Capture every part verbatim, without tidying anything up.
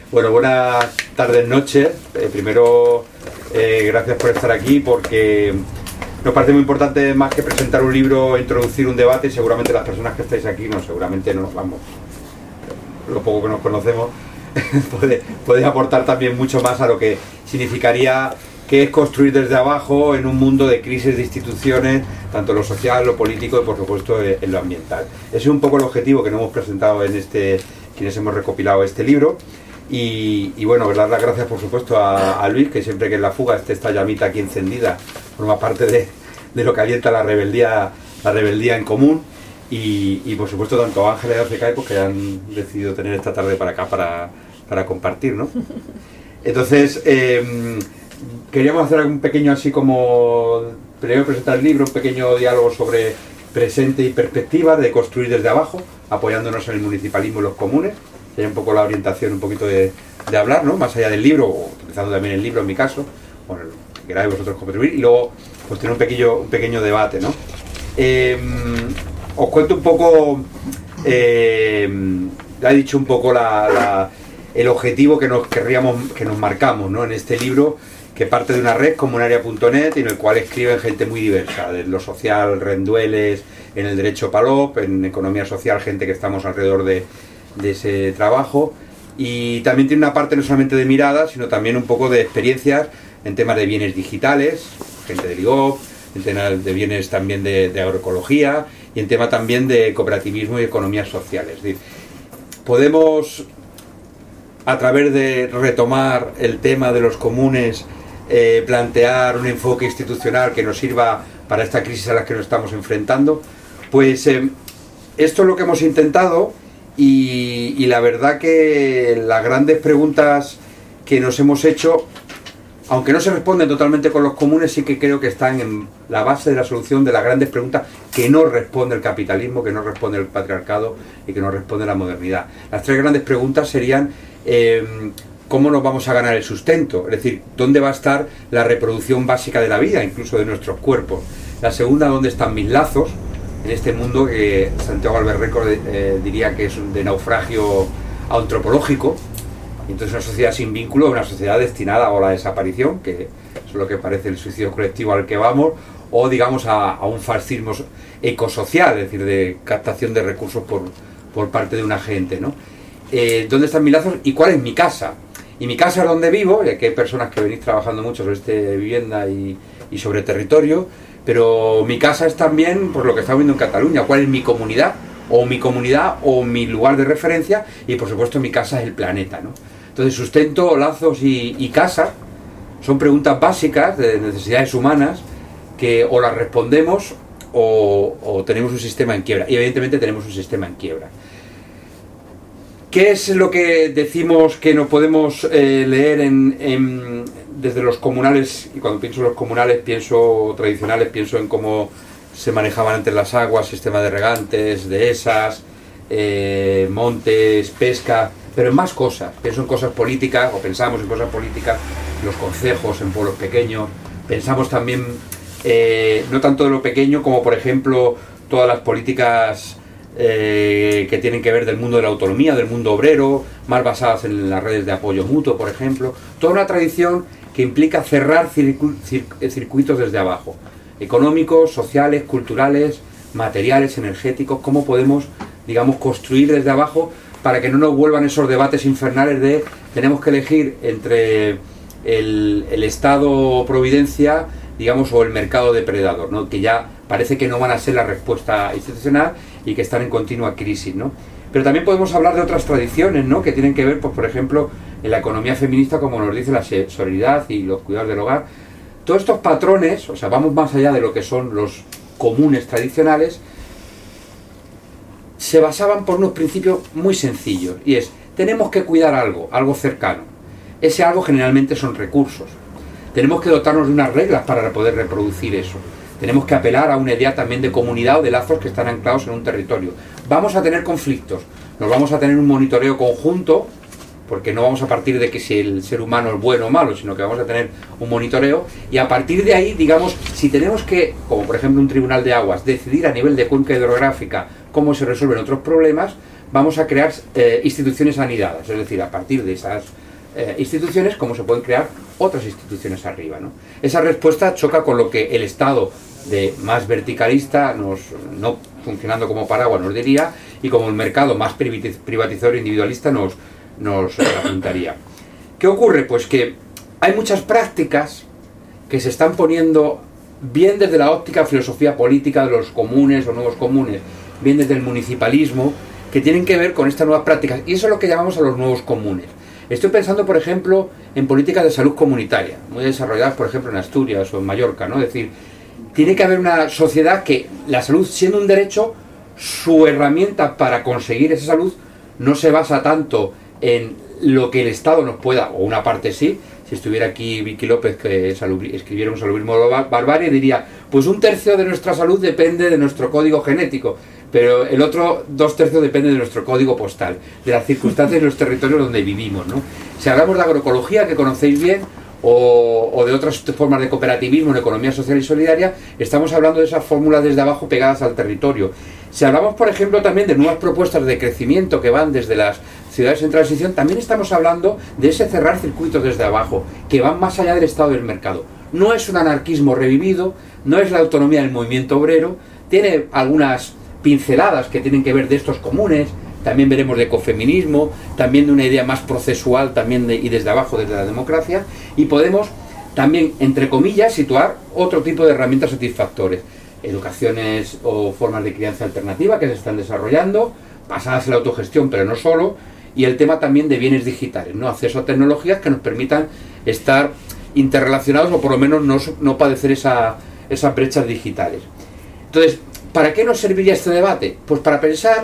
Bueno, buenas tardes, noches. Eh, primero, eh, gracias por estar aquí, porque nos parece muy importante, más que presentar un libro, introducir un debate, y seguramente las personas que estáis aquí, no, seguramente nos vamos, lo poco que nos conocemos, puede, puede aportar también mucho más a lo que significaría que es construir desde abajo en un mundo de crisis de instituciones, tanto lo social, lo político y por supuesto en lo ambiental. Ese es un poco el objetivo que nos hemos presentado en este, quienes hemos recopilado este libro. Y, y bueno, dar las gracias por supuesto a, a Luis, que siempre que en la fuga esté esta llamita aquí encendida, forma parte de, de lo que alienta la rebeldía, la rebeldía en común. Y, y por supuesto tanto Ángela y José pues, que han decidido tener esta tarde para acá para, para compartir, ¿no? Entonces, eh, queríamos hacer un pequeño así como, primero presentar el libro, un pequeño diálogo sobre presente y perspectiva de construir desde abajo, apoyándonos en el municipalismo y los comunes. Hay un poco la orientación, un poquito de, de hablar, ¿no? Más allá del libro, o utilizando también el libro en mi caso, bueno, lo que queráis vosotros contribuir, y luego pues tener un pequeño, un pequeño debate, ¿no? Eh, os cuento un poco, eh, ya he dicho un poco la, la, el objetivo que nos querríamos, que nos marcamos, ¿no? En este libro, que parte de una red, comunaria punto net, y en el cual escriben gente muy diversa, de lo social, Rendueles, en el derecho Palop, en economía social, gente que estamos alrededor de de ese trabajo, y también tiene una parte no solamente de mirada, sino también un poco de experiencias en temas de bienes digitales, gente del I G O P, en temas de bienes también de, de agroecología, y en tema también de cooperativismo y economías sociales. Es decir, podemos, a través de retomar el tema de los comunes, eh, plantear un enfoque institucional que nos sirva para esta crisis a la que nos estamos enfrentando. Pues eh, esto es lo que hemos intentado. Y, y la verdad que las grandes preguntas que nos hemos hecho, aunque no se responden totalmente con los comunes, sí que creo que están en la base de la solución de las grandes preguntas que no responde el capitalismo, que no responde el patriarcado y que no responde la modernidad. Las tres grandes preguntas serían eh, ¿cómo nos vamos a ganar el sustento? Es decir, ¿dónde va a estar la reproducción básica de la vida, incluso de nuestros cuerpos? La segunda, ¿dónde están mis lazos en este mundo que Santiago Alberreco eh, diría que es de naufragio antropológico? Y entonces una sociedad sin vínculo, una sociedad destinada a la desaparición, que es lo que parece el suicidio colectivo al que vamos, o digamos a, a un fascismo ecosocial, es decir, de captación de recursos por, por parte de una gente, ¿no? Eh, ¿Dónde están mis lazos y cuál es mi casa? Y mi casa es donde vivo, ya que hay personas que venís trabajando mucho sobre este vivienda y, y sobre territorio, pero mi casa es también por lo que estamos viendo en Cataluña, cuál es mi comunidad, o mi comunidad, o mi lugar de referencia, y por supuesto mi casa es el planeta, ¿no? Entonces sustento, lazos y, y casa son preguntas básicas de necesidades humanas que o las respondemos o, o tenemos un sistema en quiebra, y evidentemente tenemos un sistema en quiebra. ¿Qué es lo que decimos que no podemos eh, leer en, en, desde los comunales? Y cuando pienso en los comunales, pienso tradicionales, pienso en cómo se manejaban antes las aguas, sistema de regantes, dehesas, eh, montes, pesca, pero en más cosas. Pienso en cosas políticas, o pensamos en cosas políticas, los concejos en pueblos pequeños. Pensamos también, eh, no tanto de lo pequeño, como por ejemplo todas las políticas Eh, que tienen que ver del mundo de la autonomía, del mundo obrero, más basadas en las redes de apoyo mutuo, por ejemplo. Toda una tradición que implica cerrar circu cir circuitos desde abajo, económicos, sociales, culturales, materiales, energéticos. Cómo podemos, digamos, construir desde abajo para que no nos vuelvan esos debates infernales de tenemos que elegir entre el, el Estado Providencia, digamos, o el mercado depredador, ¿no? Que ya parece que no van a ser la respuesta institucional y que están en continua crisis, ¿no? Pero también podemos hablar de otras tradiciones, ¿no? Que tienen que ver, pues, por ejemplo, en la economía feminista, como nos dice la solidaridad y los cuidados del hogar. Todos estos patrones, o sea, vamos más allá de lo que son los comunes tradicionales, se basaban por unos principios muy sencillos, y es, tenemos que cuidar algo, algo cercano. Ese algo generalmente son recursos. Tenemos que dotarnos de unas reglas para poder reproducir eso. Tenemos que apelar a una idea también de comunidad o de lazos que están anclados en un territorio. Vamos a tener conflictos, nos vamos a tener un monitoreo conjunto, porque no vamos a partir de que si el ser humano es bueno o malo, sino que vamos a tener un monitoreo, y a partir de ahí, digamos, si tenemos que, como por ejemplo un tribunal de aguas, decidir a nivel de cuenca hidrográfica cómo se resuelven otros problemas, vamos a crear eh, instituciones anidadas, es decir, a partir de esas eh, instituciones, cómo se pueden crear otras instituciones arriba, ¿no? Esa respuesta choca con lo que el Estado de más verticalista, nos, no funcionando como paraguas, nos diría, y como el mercado más privatizador e individualista nos, nos apuntaría. ¿Qué ocurre? Pues que hay muchas prácticas que se están poniendo bien desde la óptica filosofía política de los comunes o nuevos comunes, bien desde el municipalismo, que tienen que ver con estas nuevas prácticas, y eso es lo que llamamos a los nuevos comunes. Estoy pensando, por ejemplo, en políticas de salud comunitaria, muy desarrolladas, por ejemplo, en Asturias o en Mallorca, ¿no? Es decir, tiene que haber una sociedad que la salud, siendo un derecho, su herramienta para conseguir esa salud no se basa tanto en lo que el Estado nos pueda, o una parte sí. Si estuviera aquí Vicky López, que escribiera un salubrismo de la barbarie, diría, pues un tercio de nuestra salud depende de nuestro código genético, pero el otro dos tercios depende de nuestro código postal, de las circunstancias de los territorios donde vivimos, ¿no? Si hablamos de agroecología, que conocéis bien, o, o de otras formas de cooperativismo en economía social y solidaria, estamos hablando de esas fórmulas desde abajo pegadas al territorio. Si hablamos, por ejemplo, también de nuevas propuestas de crecimiento que van desde las ciudades en transición, también estamos hablando de ese cerrar circuitos desde abajo, que van más allá del estado del mercado. No es un anarquismo revivido, no es la autonomía del movimiento obrero, tiene algunas pinceladas que tienen que ver de estos comunes, también veremos de ecofeminismo, también de una idea más procesual también de, y desde abajo, desde la democracia, y podemos también, entre comillas, situar otro tipo de herramientas satisfactorias, educaciones o formas de crianza alternativa que se están desarrollando, basadas en la autogestión, pero no solo, y el tema también de bienes digitales, ¿no? Acceso a tecnologías que nos permitan estar interrelacionados o por lo menos no, no padecer esa, esas brechas digitales. Entonces, ¿para qué nos serviría este debate? Pues para pensar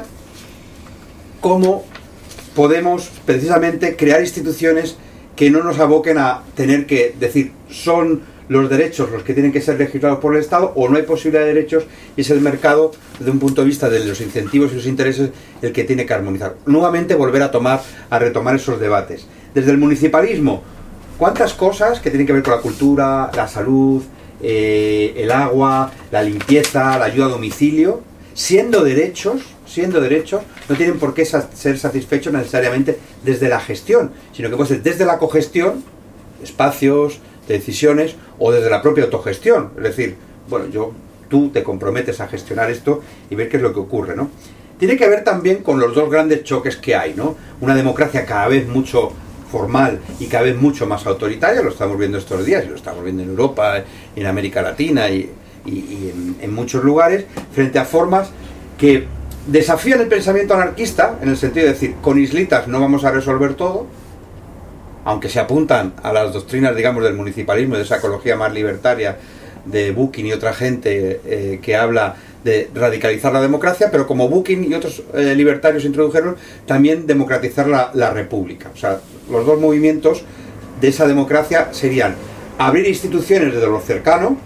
cómo podemos precisamente crear instituciones que no nos aboquen a tener que decir son los derechos los que tienen que ser legislados por el Estado o no hay posibilidad de derechos y es el mercado desde un punto de vista de los incentivos y los intereses el que tiene que armonizar. Nuevamente volver a tomar, a retomar esos debates. Desde el municipalismo, ¿cuántas cosas que tienen que ver con la cultura, la salud, eh, el agua, la limpieza, la ayuda a domicilio, siendo derechos, siendo derechos, no tienen por qué ser satisfechos necesariamente desde la gestión, sino que puede ser desde la cogestión, espacios, de decisiones, o desde la propia autogestión. Es decir, bueno, yo, tú te comprometes a gestionar esto y ver qué es lo que ocurre, ¿no? Tiene que ver también con los dos grandes choques que hay, ¿no? Una democracia cada vez mucho formal y cada vez mucho más autoritaria, lo estamos viendo estos días, y lo estamos viendo en Europa, en América Latina y, y, y en, en muchos lugares, frente a formas que desafían el pensamiento anarquista, en el sentido de decir, con islitas no vamos a resolver todo, aunque se apuntan a las doctrinas, digamos, del municipalismo, de esa ecología más libertaria de Bucking y otra gente eh, que habla de radicalizar la democracia, pero como Bucking y otros eh, libertarios introdujeron, también democratizar la, la república. O sea, los dos movimientos de esa democracia serían abrir instituciones desde lo cercano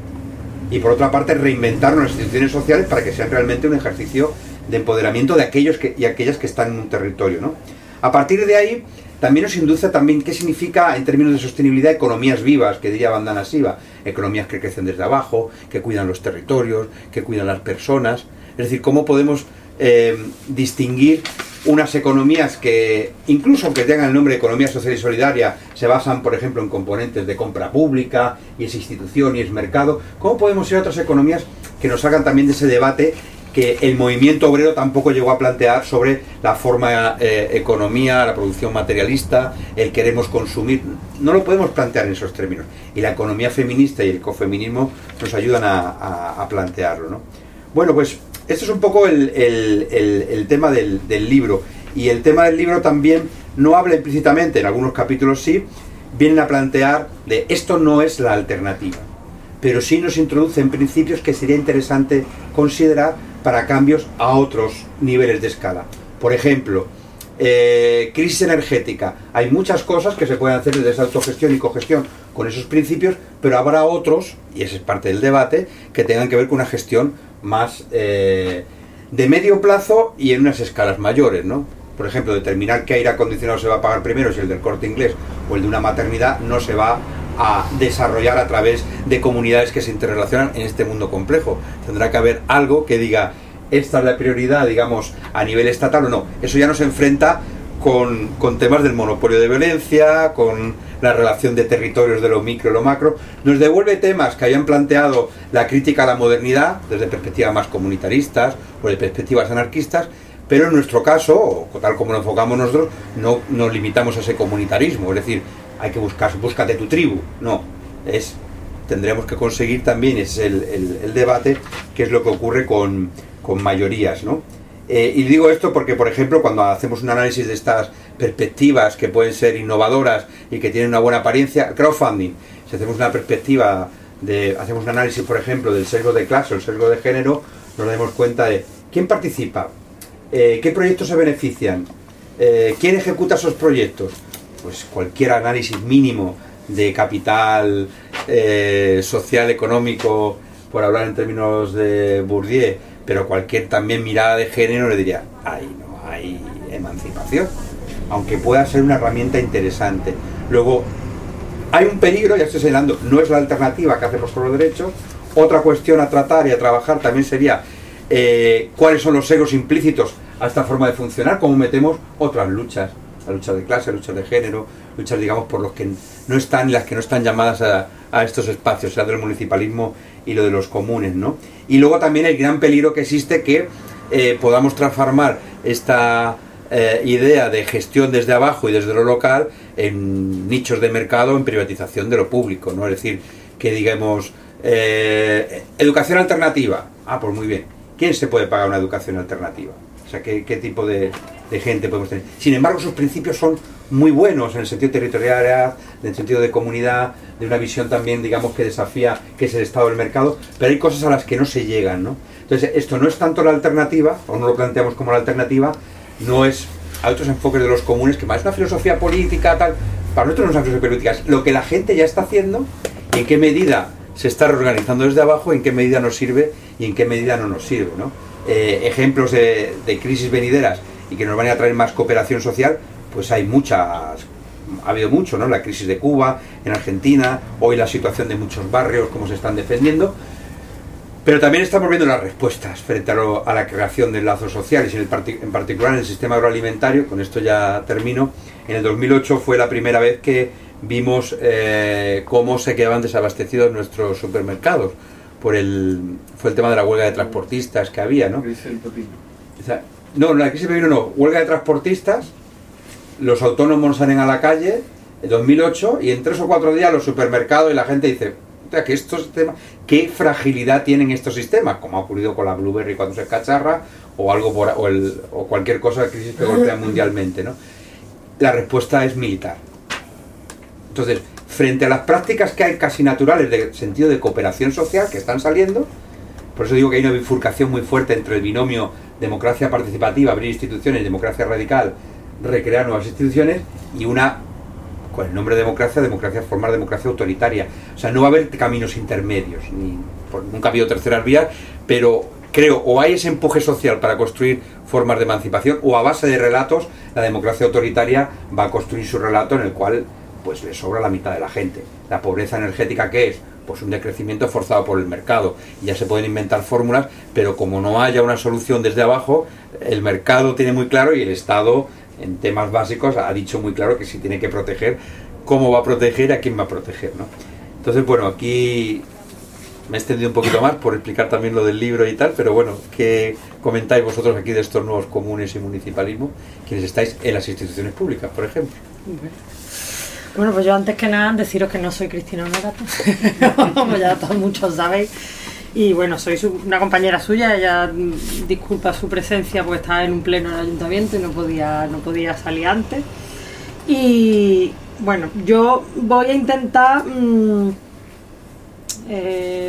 y, por otra parte, reinventar las instituciones sociales para que sean realmente un ejercicio de empoderamiento de aquellos que, y aquellas que están en un territorio, ¿no? A partir de ahí, también nos induce también qué significa en términos de sostenibilidad economías vivas, que diría Vandana Shiva, economías que crecen desde abajo, que cuidan los territorios, que cuidan las personas. Es decir, cómo podemos eh, distinguir unas economías que, incluso aunque tengan el nombre de economía social y solidaria, se basan, por ejemplo, en componentes de compra pública, y es institución y es mercado. ¿Cómo podemos ser otras economías que nos hagan también de ese debate que el movimiento obrero tampoco llegó a plantear sobre la forma eh, economía, la producción materialista, el queremos consumir? No lo podemos plantear en esos términos. Y la economía feminista y el ecofeminismo nos ayudan a, a, a plantearlo, ¿no? Bueno, pues este es un poco el, el, el, el tema del, del libro. Y el tema del libro también no habla implícitamente, en algunos capítulos sí, vienen a plantear de esto no es la alternativa, pero sí nos introducen principios que sería interesante considerar para cambios a otros niveles de escala. Por ejemplo, eh, crisis energética. Hay muchas cosas que se pueden hacer desde esa autogestión y cogestión con esos principios, pero habrá otros, y ese es parte del debate, que tengan que ver con una gestión más eh, de medio plazo y en unas escalas mayores, ¿no? Por ejemplo, determinar qué aire acondicionado se va a pagar primero, si el del Corte Inglés o el de una maternidad, no se va a desarrollar a través de comunidades que se interrelacionan en este mundo complejo. Tendrá que haber algo que diga, esta es la prioridad, digamos, a nivel estatal o no. Eso ya nos enfrenta con, con temas del monopolio de violencia, con la relación de territorios de lo micro y lo macro. Nos devuelve temas que habían planteado la crítica a la modernidad, desde perspectivas más comunitaristas o de perspectivas anarquistas, pero en nuestro caso, o tal como lo enfocamos nosotros, no nos limitamos a ese comunitarismo, es decir, hay que buscar, búscate tu tribu, no, es, tendremos que conseguir también, ese es el, el, el debate, que es lo que ocurre con, con mayorías, ¿no? Eh, y digo esto porque, por ejemplo, cuando hacemos un análisis de estas perspectivas que pueden ser innovadoras y que tienen una buena apariencia, crowdfunding, si hacemos una perspectiva, de hacemos un análisis, por ejemplo, del sesgo de clase o el sesgo de género, nos damos cuenta de quién participa, eh, qué proyectos se benefician, eh, quién ejecuta esos proyectos. Pues cualquier análisis mínimo de capital eh, social, económico, por hablar en términos de Bourdieu, pero cualquier también mirada de género le diría, ahí no hay emancipación, aunque pueda ser una herramienta interesante. Luego, hay un peligro, ya estoy señalando, no es la alternativa que hacemos por los derechos. Otra cuestión a tratar y a trabajar también sería eh, cuáles son los egos implícitos a esta forma de funcionar, cómo metemos otras luchas, la lucha de clase, luchas de género, luchas, digamos, por los que no están y las que no están llamadas a, a estos espacios, sea del municipalismo y lo de los comunes, ¿no? Y luego también el gran peligro que existe que eh, podamos transformar esta eh, idea de gestión desde abajo y desde lo local en nichos de mercado, en privatización de lo público, ¿no? Es decir, que digamos, eh, educación alternativa, ah, pues muy bien, ¿quién se puede pagar una educación alternativa? O sea, ¿qué, qué tipo de, de gente podemos tener? Sin embargo, sus principios son muy buenos en el sentido territorial, en el sentido de comunidad, de una visión también, digamos, que desafía, que es el estado del mercado, pero hay cosas a las que no se llegan, ¿no? Entonces, esto no es tanto la alternativa, o no lo planteamos como la alternativa, no es a otros enfoques de los comunes, que más es una filosofía política, tal. Para nosotros no es una filosofía política, es lo que la gente ya está haciendo, y en qué medida se está reorganizando desde abajo, en qué medida nos sirve y en qué medida no nos sirve, ¿no? Eh, ejemplos de, de crisis venideras y que nos van a traer más cooperación social, pues hay muchas, ha habido mucho, ¿no? La crisis de Cuba, en Argentina, hoy la situación de muchos barrios, cómo se están defendiendo, pero también estamos viendo las respuestas frente a, lo, a la creación de lazos sociales, y en, el partic en particular en el sistema agroalimentario. Con esto ya termino. En el dos mil ocho fue la primera vez que vimos eh, cómo se quedaban desabastecidos nuestros supermercados. Por el, fue el tema de la huelga de transportistas que había, ¿no? No, la crisis del pepino no, huelga de transportistas, los autónomos salen a la calle, en dos mil ocho, y en tres o cuatro días los supermercados y la gente dice, que estos sistemas, qué fragilidad tienen estos sistemas, como ha ocurrido con la Blueberry cuando se escacharra, o algo por, o, el, o cualquier cosa de crisis que golpea mundialmente, ¿no? La respuesta es militar. Entonces, frente a las prácticas que hay casi naturales de sentido de cooperación social que están saliendo, por eso digo que hay una bifurcación muy fuerte entre el binomio democracia participativa, abrir instituciones, democracia radical, recrear nuevas instituciones, y una, con el nombre de democracia, democracia formar democracia autoritaria. O sea, no va a haber caminos intermedios, ni, por, nunca ha habido terceras vías, pero creo, o hay ese empuje social para construir formas de emancipación, o a base de relatos, la democracia autoritaria va a construir su relato en el cual pues le sobra la mitad de la gente. La pobreza energética, ¿qué es? Pues un decrecimiento forzado por el mercado. Y ya se pueden inventar fórmulas, pero como no haya una solución desde abajo, el mercado tiene muy claro, y el Estado, en temas básicos, ha dicho muy claro que si tiene que proteger, cómo va a proteger, a quién va a proteger, ¿no? Entonces, bueno, aquí me he extendido un poquito más por explicar también lo del libro y tal, pero bueno, ¿qué comentáis vosotros aquí de estos nuevos comunes y municipalismo, quienes estáis en las instituciones públicas, por ejemplo? Bueno, pues yo antes que nada deciros que no soy Cristina Honorato, como ya todos muchos sabéis, y bueno, soy su, una compañera suya. Ella disculpa su presencia porque estaba en un pleno en el ayuntamiento y no podía, no podía salir antes. Y bueno, yo voy a intentar mmm, eh,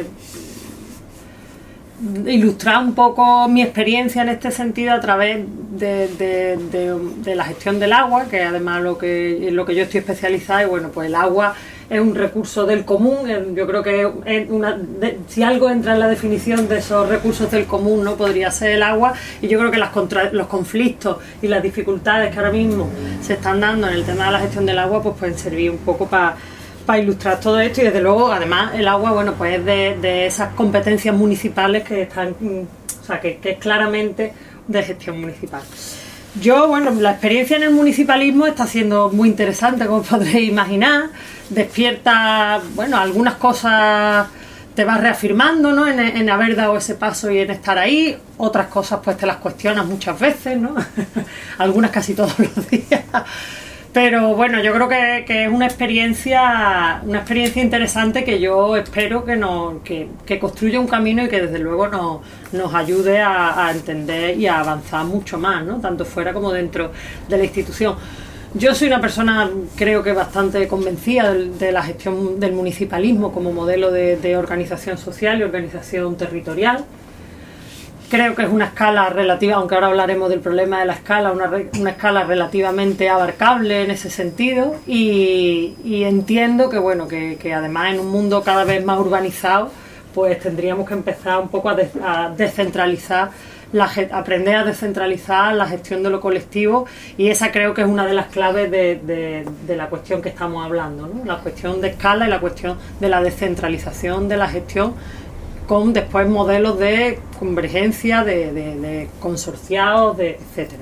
ilustrar un poco mi experiencia en este sentido a través de, de, de, de la gestión del agua, que además lo que, en lo que yo estoy especializada. Y bueno, pues el agua es un recurso del común. Yo creo que es una, de, si algo entra en la definición de esos recursos del común, no podría ser el agua. Y yo creo que las contra, los conflictos y las dificultades que ahora mismo se están dando en el tema de la gestión del agua, pues pueden servir un poco para para ilustrar todo esto. Y desde luego, además, el agua, bueno, pues es de, de esas competencias municipales que están, o sea, que, que es claramente de gestión municipal. Yo, bueno, la experiencia en el municipalismo está siendo muy interesante, como podréis imaginar. Despierta, bueno, algunas cosas te vas reafirmando, ¿no? En, en haber dado ese paso y en estar ahí. Otras cosas, pues, te las cuestionas muchas veces, ¿no? Algunas casi todos los días. Pero bueno, yo creo que, que es una experiencia una experiencia interesante que yo espero que nos que, que construya un camino y que desde luego nos, nos ayude a, a entender y a avanzar mucho más, ¿no? Tanto fuera como dentro de la institución. Yo soy una persona, creo que bastante convencida de, de la gestión del municipalismo como modelo de, de organización social y organización territorial. Creo que es una escala relativa, aunque ahora hablaremos del problema de la escala, una, una escala relativamente abarcable en ese sentido, y, y entiendo que, bueno, que, que además en un mundo cada vez más urbanizado, pues tendríamos que empezar un poco a, de, a descentralizar, la, aprender a descentralizar la gestión de lo colectivo, y esa creo que es una de las claves de, de, de la cuestión que estamos hablando, ¿no? La cuestión de escala y la cuestión de la descentralización de la gestión, con después modelos de convergencia, de, de, de consorciados, de, etcétera.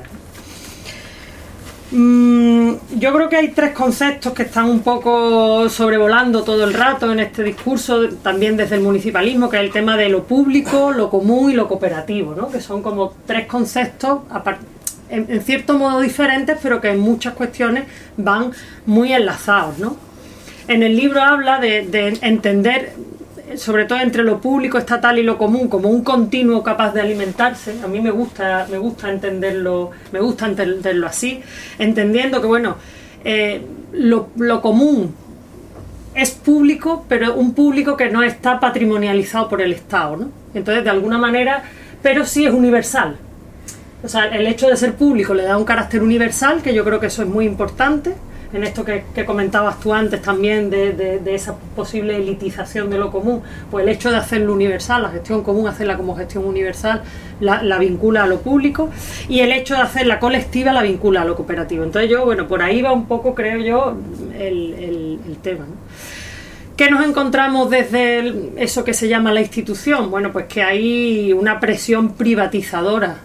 Mm, yo creo que hay tres conceptos que están un poco sobrevolando todo el rato en este discurso, también desde el municipalismo, que es el tema de lo público, lo común y lo cooperativo, ¿no? Que son como tres conceptos en, en cierto modo diferentes, pero que en muchas cuestiones van muy enlazados, ¿no? En el libro habla de, de entender, sobre todo entre lo público, estatal y lo común, como un continuo capaz de alimentarse. A mí me gusta, me gusta entenderlo, me gusta entenderlo así, entendiendo que, bueno, eh, lo, lo común es público, pero un público que no está patrimonializado por el Estado, ¿no? Entonces, de alguna manera, pero sí es universal. O sea, el hecho de ser público le da un carácter universal, que yo creo que eso es muy importante. En esto que, que comentabas tú antes también de, de, de esa posible elitización de lo común, pues el hecho de hacerlo universal, la gestión común, hacerla como gestión universal, la, la vincula a lo público, y el hecho de hacerla colectiva la vincula a lo cooperativo. Entonces yo, bueno, por ahí va un poco, creo yo, el, el, el tema, ¿no? ¿Qué nos encontramos desde el, eso que se llama la institución? Bueno, pues que hay una presión privatizadora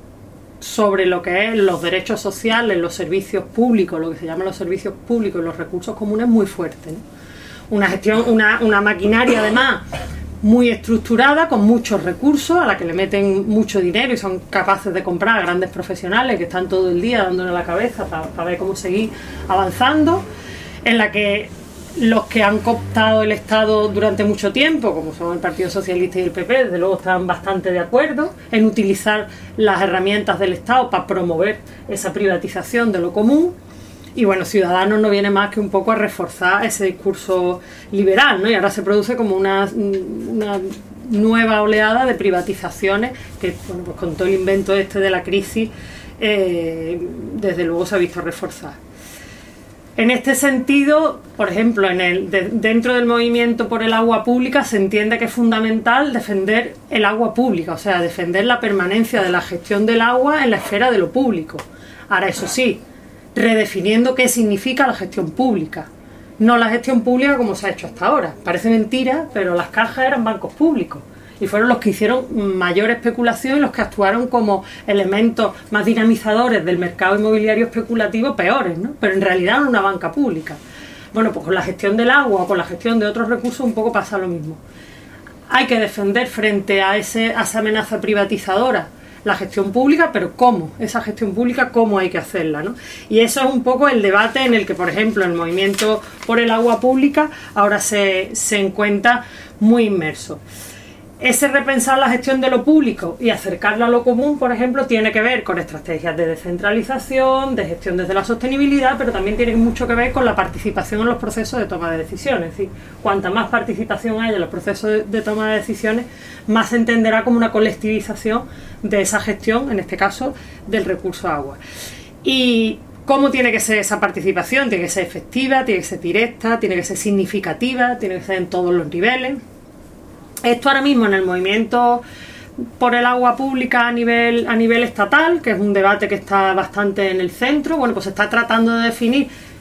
sobre lo que es los derechos sociales, los servicios públicos, lo que se llaman los servicios públicos y los recursos comunes, muy fuerte, ¿no? Una gestión, una, una maquinaria además muy estructurada, con muchos recursos, a la que le meten mucho dinero y son capaces de comprar a grandes profesionales que están todo el día dándole la cabeza para, para ver cómo seguir avanzando, en la que los que han cooptado el Estado durante mucho tiempo, como son el Partido Socialista y el P P, desde luego están bastante de acuerdo en utilizar las herramientas del Estado para promover esa privatización de lo común. Y bueno, Ciudadanos no viene más que un poco a reforzar ese discurso liberal, ¿no? Y ahora se produce como una, una nueva oleada de privatizaciones que, bueno, pues con todo el invento este de la crisis, eh, desde luego se ha visto reforzar. En este sentido, por ejemplo, en el, de, dentro del movimiento por el agua pública se entiende que es fundamental defender el agua pública, o sea, defender la permanencia de la gestión del agua en la esfera de lo público. Ahora, eso sí, redefiniendo qué significa la gestión pública, no la gestión pública como se ha hecho hasta ahora. Parece mentira, pero las cajas eran bancos públicos y fueron los que hicieron mayor especulación y los que actuaron como elementos más dinamizadores del mercado inmobiliario especulativo peores, ¿no? Pero en realidad era una banca pública. Bueno, pues con la gestión del agua o con la gestión de otros recursos un poco pasa lo mismo. Hay que defender frente a, ese, a esa amenaza privatizadora la gestión pública, pero ¿cómo? Esa gestión pública, ¿cómo hay que hacerla, ¿no? Y eso es un poco el debate en el que, por ejemplo, el movimiento por el agua pública ahora se, se encuentra muy inmerso. Ese repensar la gestión de lo público y acercarla a lo común, por ejemplo, tiene que ver con estrategias de descentralización, de gestión desde la sostenibilidad, pero también tiene mucho que ver con la participación en los procesos de toma de decisiones. Es decir, cuanta más participación haya en los procesos de, de toma de decisiones, más se entenderá como una colectivización de esa gestión, en este caso, del recurso agua. Y ¿cómo tiene que ser esa participación? Tiene que ser efectiva, tiene que ser directa, tiene que ser significativa, tiene que ser en todos los niveles. Esto ahora mismo en el movimiento por el agua pública a nivel, a nivel estatal, que es un debate que está bastante en el centro, bueno, pues se está tratando de definir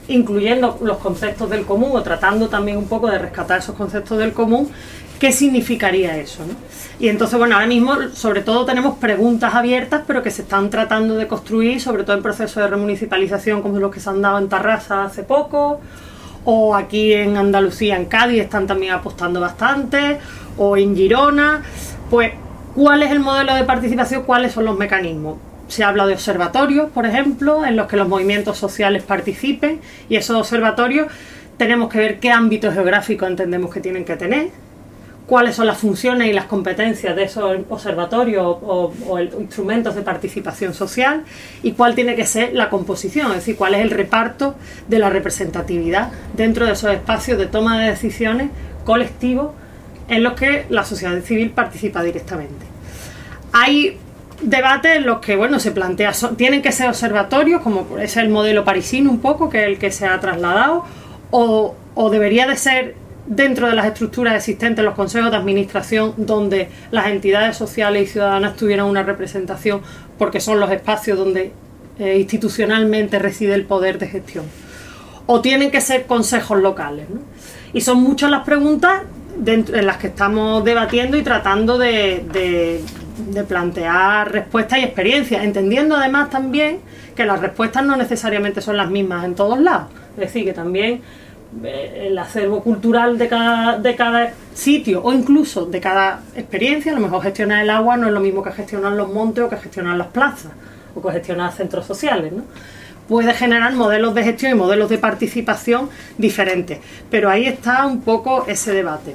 incluyendo los conceptos del común o tratando también un poco de rescatar esos conceptos del común, ¿qué significaría eso, ¿no? Y entonces, bueno, ahora mismo sobre todo tenemos preguntas abiertas, pero que se están tratando de construir, sobre todo en procesos de remunicipalización como los que se han dado en Tarrasa hace poco, o aquí en Andalucía, en Cádiz, están también apostando bastante, o en Girona. Pues, ¿cuál es el modelo de participación? ¿Cuáles son los mecanismos? Se habla de observatorios, por ejemplo, en los que los movimientos sociales participen, y esos observatorios tenemos que ver qué ámbito geográfico entendemos que tienen que tener, cuáles son las funciones y las competencias de esos observatorios o, o, o instrumentos de participación social, y cuál tiene que ser la composición, es decir, cuál es el reparto de la representatividad dentro de esos espacios de toma de decisiones colectivos en los que la sociedad civil participa directamente. Hay debates en los que, bueno, se plantea, son, tienen que ser observatorios, como es el modelo parisino un poco, que es el que se ha trasladado, o, o debería de ser dentro de las estructuras existentes, los consejos de administración, donde las entidades sociales y ciudadanas tuvieran una representación, porque son los espacios donde eh, institucionalmente reside el poder de gestión. O tienen que ser consejos locales, ¿no? Y son muchas las preguntas dentro, en las que estamos debatiendo y tratando de, de, de plantear respuestas y experiencias, entendiendo además también que las respuestas no necesariamente son las mismas en todos lados. Es decir, que también el acervo cultural de cada, de cada sitio o incluso de cada experiencia, a lo mejor gestionar el agua no es lo mismo que gestionar los montes o que gestionar las plazas o que gestionar centros sociales, ¿no? Puede generar modelos de gestión y modelos de participación diferentes, pero ahí está un poco ese debate.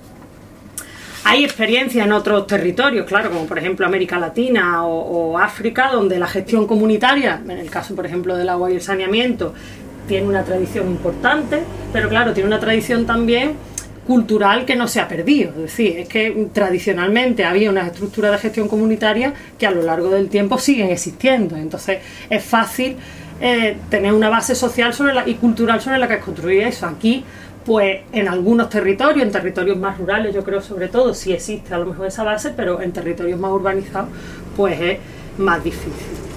Hay experiencias en otros territorios, claro, como por ejemplo América Latina o, o África, donde la gestión comunitaria, en el caso por ejemplo del agua y el saneamiento, tiene una tradición importante, pero claro, tiene una tradición también cultural que no se ha perdido. Es decir, es que tradicionalmente había unas estructuras de gestión comunitaria que a lo largo del tiempo siguen existiendo. Entonces es fácil eh, tener una base social sobre la, y cultural sobre la que construir eso. Aquí, pues en algunos territorios, en territorios más rurales, yo creo sobre todo, sí existe a lo mejor esa base, pero en territorios más urbanizados, pues es más difícil.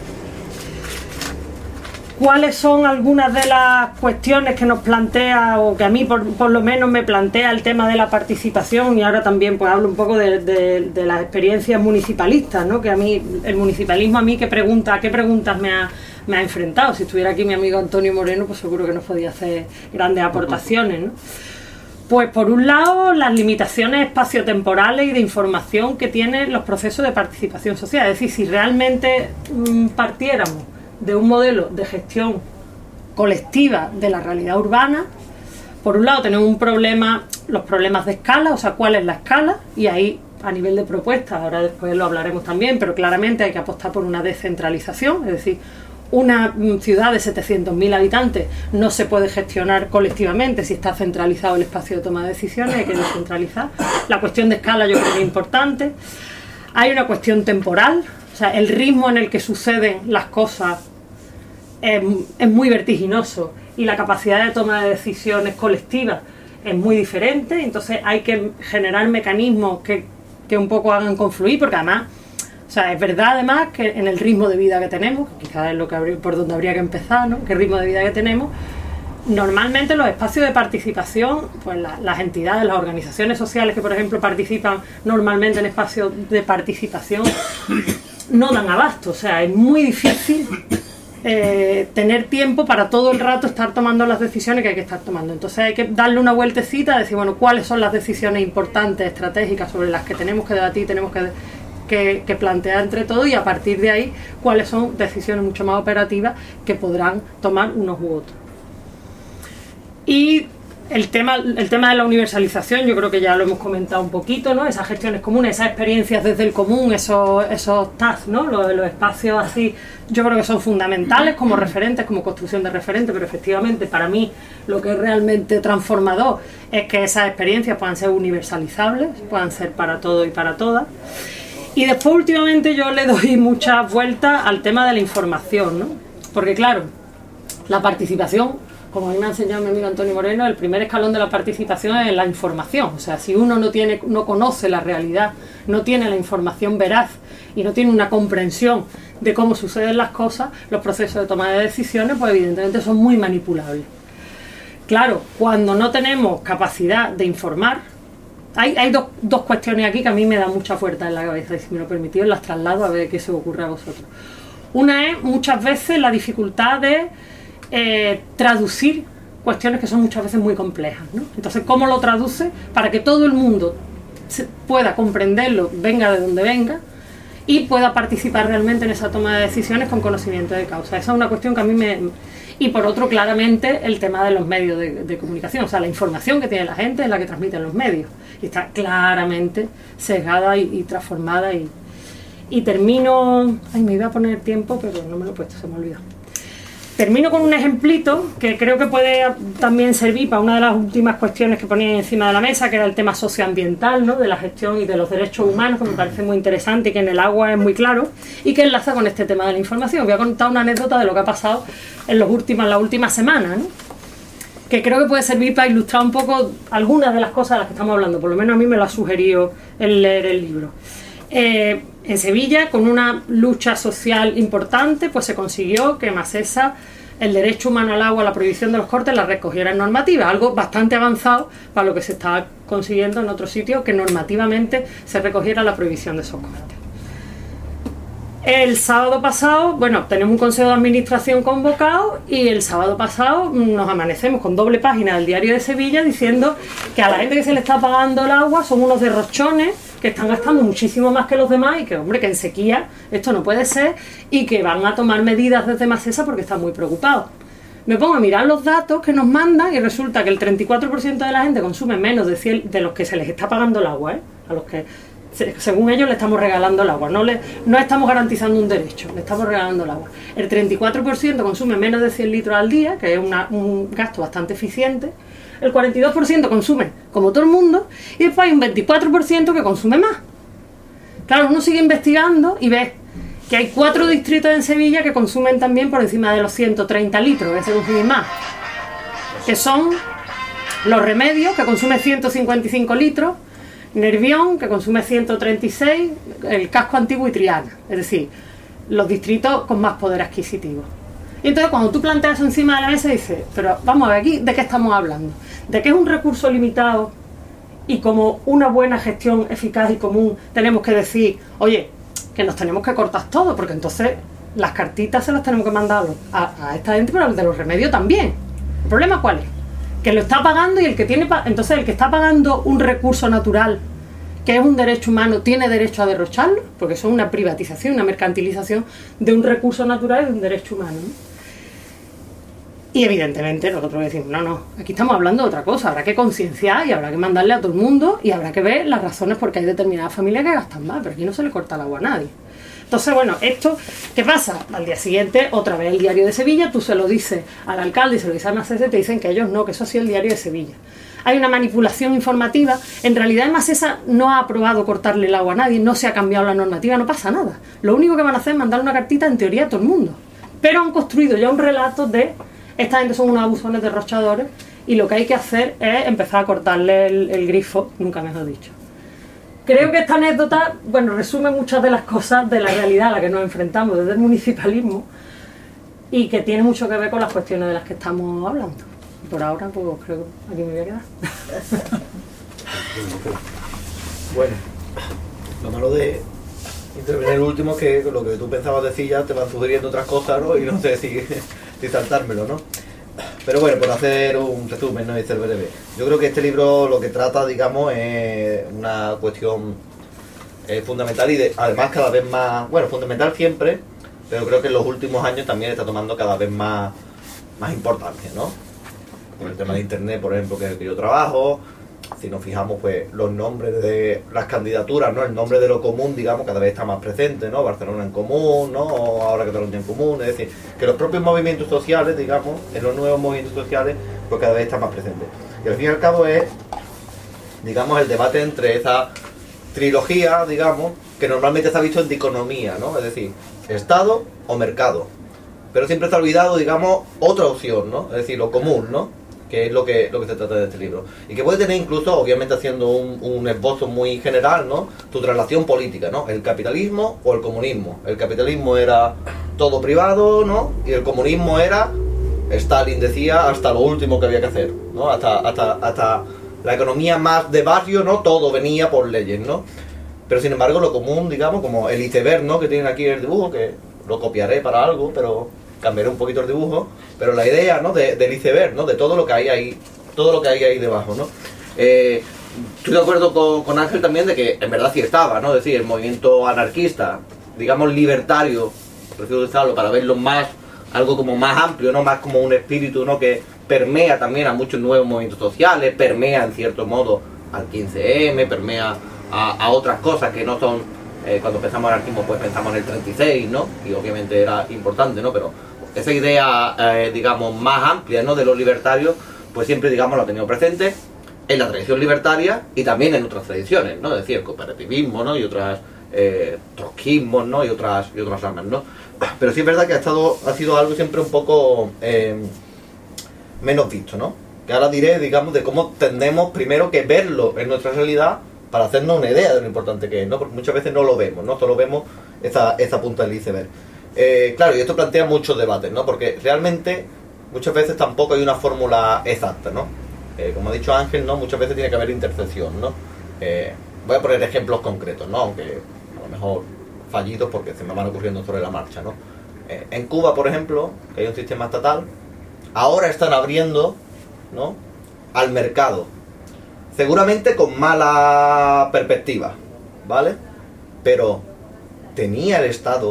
¿Cuáles son algunas de las cuestiones que nos plantea, o que a mí por, por lo menos me plantea el tema de la participación? Y ahora también pues hablo un poco de, de, de las experiencias municipalistas, ¿no? Que a mí, el municipalismo a mí, ¿qué pregunta, a qué preguntas me ha, me ha enfrentado? Si estuviera aquí mi amigo Antonio Moreno, pues seguro que nos podía hacer grandes aportaciones, ¿no? Pues por un lado, las limitaciones espaciotemporales y de información que tienen los procesos de participación social. Es decir, si realmente mmm, partiéramos de un modelo de gestión colectiva de la realidad urbana, por un lado tenemos un problema, los problemas de escala, o sea, cuál es la escala, y ahí a nivel de propuestas, ahora después lo hablaremos también, pero claramente hay que apostar por una descentralización, es decir, una ciudad de setecientos mil habitantes no se puede gestionar colectivamente si está centralizado el espacio de toma de decisiones, hay que descentralizar. La cuestión de escala yo creo que es importante. Hay una cuestión temporal, o sea, el ritmo en el que suceden las cosas es, es muy vertiginoso y la capacidad de toma de decisiones colectivas es muy diferente, entonces hay que generar mecanismos que, que un poco hagan confluir, porque además, o sea, es verdad además que en el ritmo de vida que tenemos, que quizás es lo que habría, por donde habría que empezar, ¿no? Que el ritmo de vida que tenemos, normalmente los espacios de participación, pues la, las entidades, las organizaciones sociales que por ejemplo participan normalmente en espacios de participación no dan abasto, o sea, es muy difícil eh, tener tiempo para todo el rato estar tomando las decisiones que hay que estar tomando. Entonces hay que darle una vueltecita, decir, bueno, cuáles son las decisiones importantes, estratégicas, sobre las que tenemos que debatir, tenemos que, que, que plantear entre todos, y a partir de ahí, cuáles son decisiones mucho más operativas que podrán tomar unos u otros. Y el tema, el tema de la universalización, yo creo que ya lo hemos comentado un poquito, ¿no? Esas gestiones comunes, esas experiencias desde el común, esos, esos T A Z, ¿no? Los, los espacios así, yo creo que son fundamentales como referentes, como construcción de referentes, pero efectivamente para mí lo que es realmente transformador es que esas experiencias puedan ser universalizables, puedan ser para todo y para todas. Y después últimamente yo le doy muchas vueltas al tema de la información, ¿no? Porque claro, la participación, como a mí me ha enseñado mi amigo Antonio Moreno, el primer escalón de la participación es la información. O sea, si uno no tiene, no conoce la realidad, no tiene la información veraz y no tiene una comprensión de cómo suceden las cosas, los procesos de toma de decisiones, pues evidentemente son muy manipulables. Claro, cuando no tenemos capacidad de informar, hay, hay dos, dos cuestiones aquí que a mí me dan mucha fuerza en la cabeza, y si me lo permitís las traslado a ver qué se os ocurre a vosotros. Una es muchas veces la dificultad de eh, traducir cuestiones que son muchas veces muy complejas, ¿no? Entonces, ¿cómo lo traduce para que todo el mundo se pueda comprenderlo, venga de donde venga, y pueda participar realmente en esa toma de decisiones con conocimiento de causa? Esa es una cuestión que a mí me... Y por otro, claramente, el tema de los medios de, de comunicación, o sea, la información que tiene la gente es la que transmiten los medios, y está claramente sesgada y, y transformada. Y, y termino... Ay, me iba a poner tiempo, pero no me lo he puesto, se me olvidó. Termino con un ejemplito que creo que puede también servir para una de las últimas cuestiones que ponía encima de la mesa, que era el tema socioambiental, ¿no?, de la gestión y de los derechos humanos, que me parece muy interesante y que en el agua es muy claro, y que enlaza con este tema de la información. Voy a contar una anécdota de lo que ha pasado en los últimos, en la última semana, ¿no?, que creo que puede servir para ilustrar un poco algunas de las cosas de las que estamos hablando. Por lo menos a mí me lo ha sugerido el leer el libro. Eh, en Sevilla, con una lucha social importante, pues se consiguió que Masesa, el derecho humano al agua, la prohibición de los cortes, la recogiera en normativa, algo bastante avanzado para lo que se está consiguiendo en otros sitios, que normativamente se recogiera la prohibición de esos cortes. El sábado pasado, bueno, tenemos un consejo de administración convocado, y el sábado pasado nos amanecemos con doble página del Diario de Sevilla diciendo que a la gente que se le está pagando el agua son unos derrochones, que están gastando muchísimo más que los demás, y que, hombre, que en sequía esto no puede ser, y que van a tomar medidas desde Masesa porque están muy preocupados. Me pongo a mirar los datos que nos mandan y resulta que el treinta y cuatro por ciento de la gente consume menos de, cien, de los que se les está pagando el agua, ¿eh? A los que, según ellos, le estamos regalando el agua. No, le, no estamos garantizando un derecho, le estamos regalando el agua. El treinta y cuatro por ciento consume menos de cien litros al día, que es una, un gasto bastante eficiente. El cuarenta y dos por ciento consume como todo el mundo, y después hay un veinticuatro por ciento que consume más. Claro, uno sigue investigando y ve que hay cuatro distritos en Sevilla que consumen también por encima de los ciento treinta litros, que se consumen más, que son Los Remedios, que consume ciento cincuenta y cinco litros, Nervión, que consume ciento treinta y seis, el Casco Antiguo y Triana, es decir, los distritos con más poder adquisitivo. Y entonces, cuando tú planteas eso encima de la mesa, dices, pero vamos a ver aquí, ¿de qué estamos hablando? ¿De qué es un recurso limitado y como una buena gestión eficaz y común tenemos que decir, oye, que nos tenemos que cortar todo, porque entonces las cartitas se las tenemos que mandar a, a esta gente, pero al de Los Remedios también? ¿El problema cuál es? Que lo está pagando, y el que tiene, entonces el que está pagando un recurso natural, que es un derecho humano, tiene derecho a derrocharlo, porque eso es una privatización, una mercantilización de un recurso natural y de un derecho humano, ¿no? Y evidentemente nosotros decimos, no, no, aquí estamos hablando de otra cosa, habrá que concienciar y habrá que mandarle a todo el mundo y habrá que ver las razones por qué hay determinadas familias que gastan más, pero aquí no se le corta el agua a nadie. Entonces, bueno, esto, ¿qué pasa? Al día siguiente, otra vez el Diario de Sevilla, tú se lo dices al alcalde y se lo dices a Masesa y te dicen que ellos no, que eso ha sido el Diario de Sevilla. Hay una manipulación informativa. En realidad, Masesa no ha aprobado cortarle el agua a nadie, no se ha cambiado la normativa, no pasa nada. Lo único que van a hacer es mandar una cartita, en teoría, a todo el mundo. Pero han construido ya un relato de esta gente son unos abusones derrochadores, y lo que hay que hacer es empezar a cortarle el, el grifo, nunca mejor dicho. Creo que esta anécdota, bueno, resume muchas de las cosas de la realidad a la que nos enfrentamos desde el municipalismo, y que tiene mucho que ver con las cuestiones de las que estamos hablando. Y por ahora, pues creo que aquí me voy a quedar. Bueno, lo malo de intervenir el último es que lo que tú pensabas decir ya te van sugiriendo otras cosas, ¿no? Y no sé si, si saltármelo, ¿no? Pero bueno, por hacer un resumen, ¿no? Y ser breve. Yo creo que este libro lo que trata, digamos, es una cuestión eh, fundamental, y de, además cada vez más, bueno, fundamental siempre, pero creo que en los últimos años también está tomando cada vez más, más importancia, ¿no? Por el tema de internet, por ejemplo, que es el que yo trabajo. Si nos fijamos, pues los nombres de las candidaturas, ¿no? El nombre de lo común, digamos, cada vez está más presente, ¿no? Barcelona en Común, ¿no? O ahora Cataluña en Común. Es decir, que los propios movimientos sociales, digamos, en los nuevos movimientos sociales, pues cada vez está más presente. Y al fin y al cabo es, digamos, el debate entre esa trilogía, digamos, que normalmente se ha visto en dicotomía, ¿no? Es decir, Estado o mercado. Pero siempre se ha olvidado, digamos, otra opción, ¿no? Es decir, lo común, ¿no? Que es lo que, lo que se trata de este libro. Y que puede tener incluso, obviamente haciendo un, un esbozo muy general, ¿no? Tu relación política, ¿no? El capitalismo o el comunismo. El capitalismo era todo privado, ¿no? Y el comunismo era Stalin decía hasta lo último que había que hacer, ¿no? Hasta, hasta, hasta la economía más de barrio, ¿no? Todo venía por leyes, ¿no? Pero sin embargo lo común, digamos, como el iceberg, ¿no? Que tienen aquí en el dibujo, que lo copiaré para algo, pero cambiaré un poquito el dibujo, pero la idea, ¿no? De, del iceberg, ¿no? De todo lo que hay ahí, todo lo que hay ahí debajo, ¿no? Eh, estoy de acuerdo con, con Ángel también de que en verdad sí estaba, ¿no? Es decir, el movimiento anarquista, digamos libertario, prefiero usarlo para verlo más, algo como más amplio, ¿no? Más como un espíritu, ¿no? Que permea también a muchos nuevos movimientos sociales, permea en cierto modo al quince eme, permea a, a otras cosas que no son, eh, cuando pensamos en anarquismo pues pensamos en el treinta y seis, ¿no? Y obviamente era importante, ¿no? Pero esa idea, eh, digamos, más amplia, ¿no? De los libertarios, pues siempre, digamos, lo ha tenido presente en la tradición libertaria y también en otras tradiciones, ¿no? Es decir, el cooperativismo, ¿no? Y otras, eh, trotskismos, ¿no? Y otras, y otras ramas, ¿no? Pero sí es verdad que ha estado, ha sido algo siempre un poco eh, menos visto, ¿no? Que ahora diré, digamos, de cómo tendemos primero que verlo en nuestra realidad para hacernos una idea de lo importante que es, ¿no? Porque muchas veces no lo vemos, ¿no? Solo vemos esa, esa punta del iceberg. Eh, claro, y esto plantea muchos debates, ¿no? Porque realmente muchas veces tampoco hay una fórmula exacta, ¿no? Eh, como ha dicho Ángel, ¿no? Muchas veces tiene que haber intersección, ¿no? Eh, voy a poner ejemplos concretos, ¿no? Aunque a lo mejor fallidos porque se me van ocurriendo sobre la marcha, ¿no? Eh, en Cuba, por ejemplo, que hay un sistema estatal, ahora están abriendo, ¿no? Al mercado. Seguramente con mala perspectiva, ¿vale? Pero ¿tenía el Estado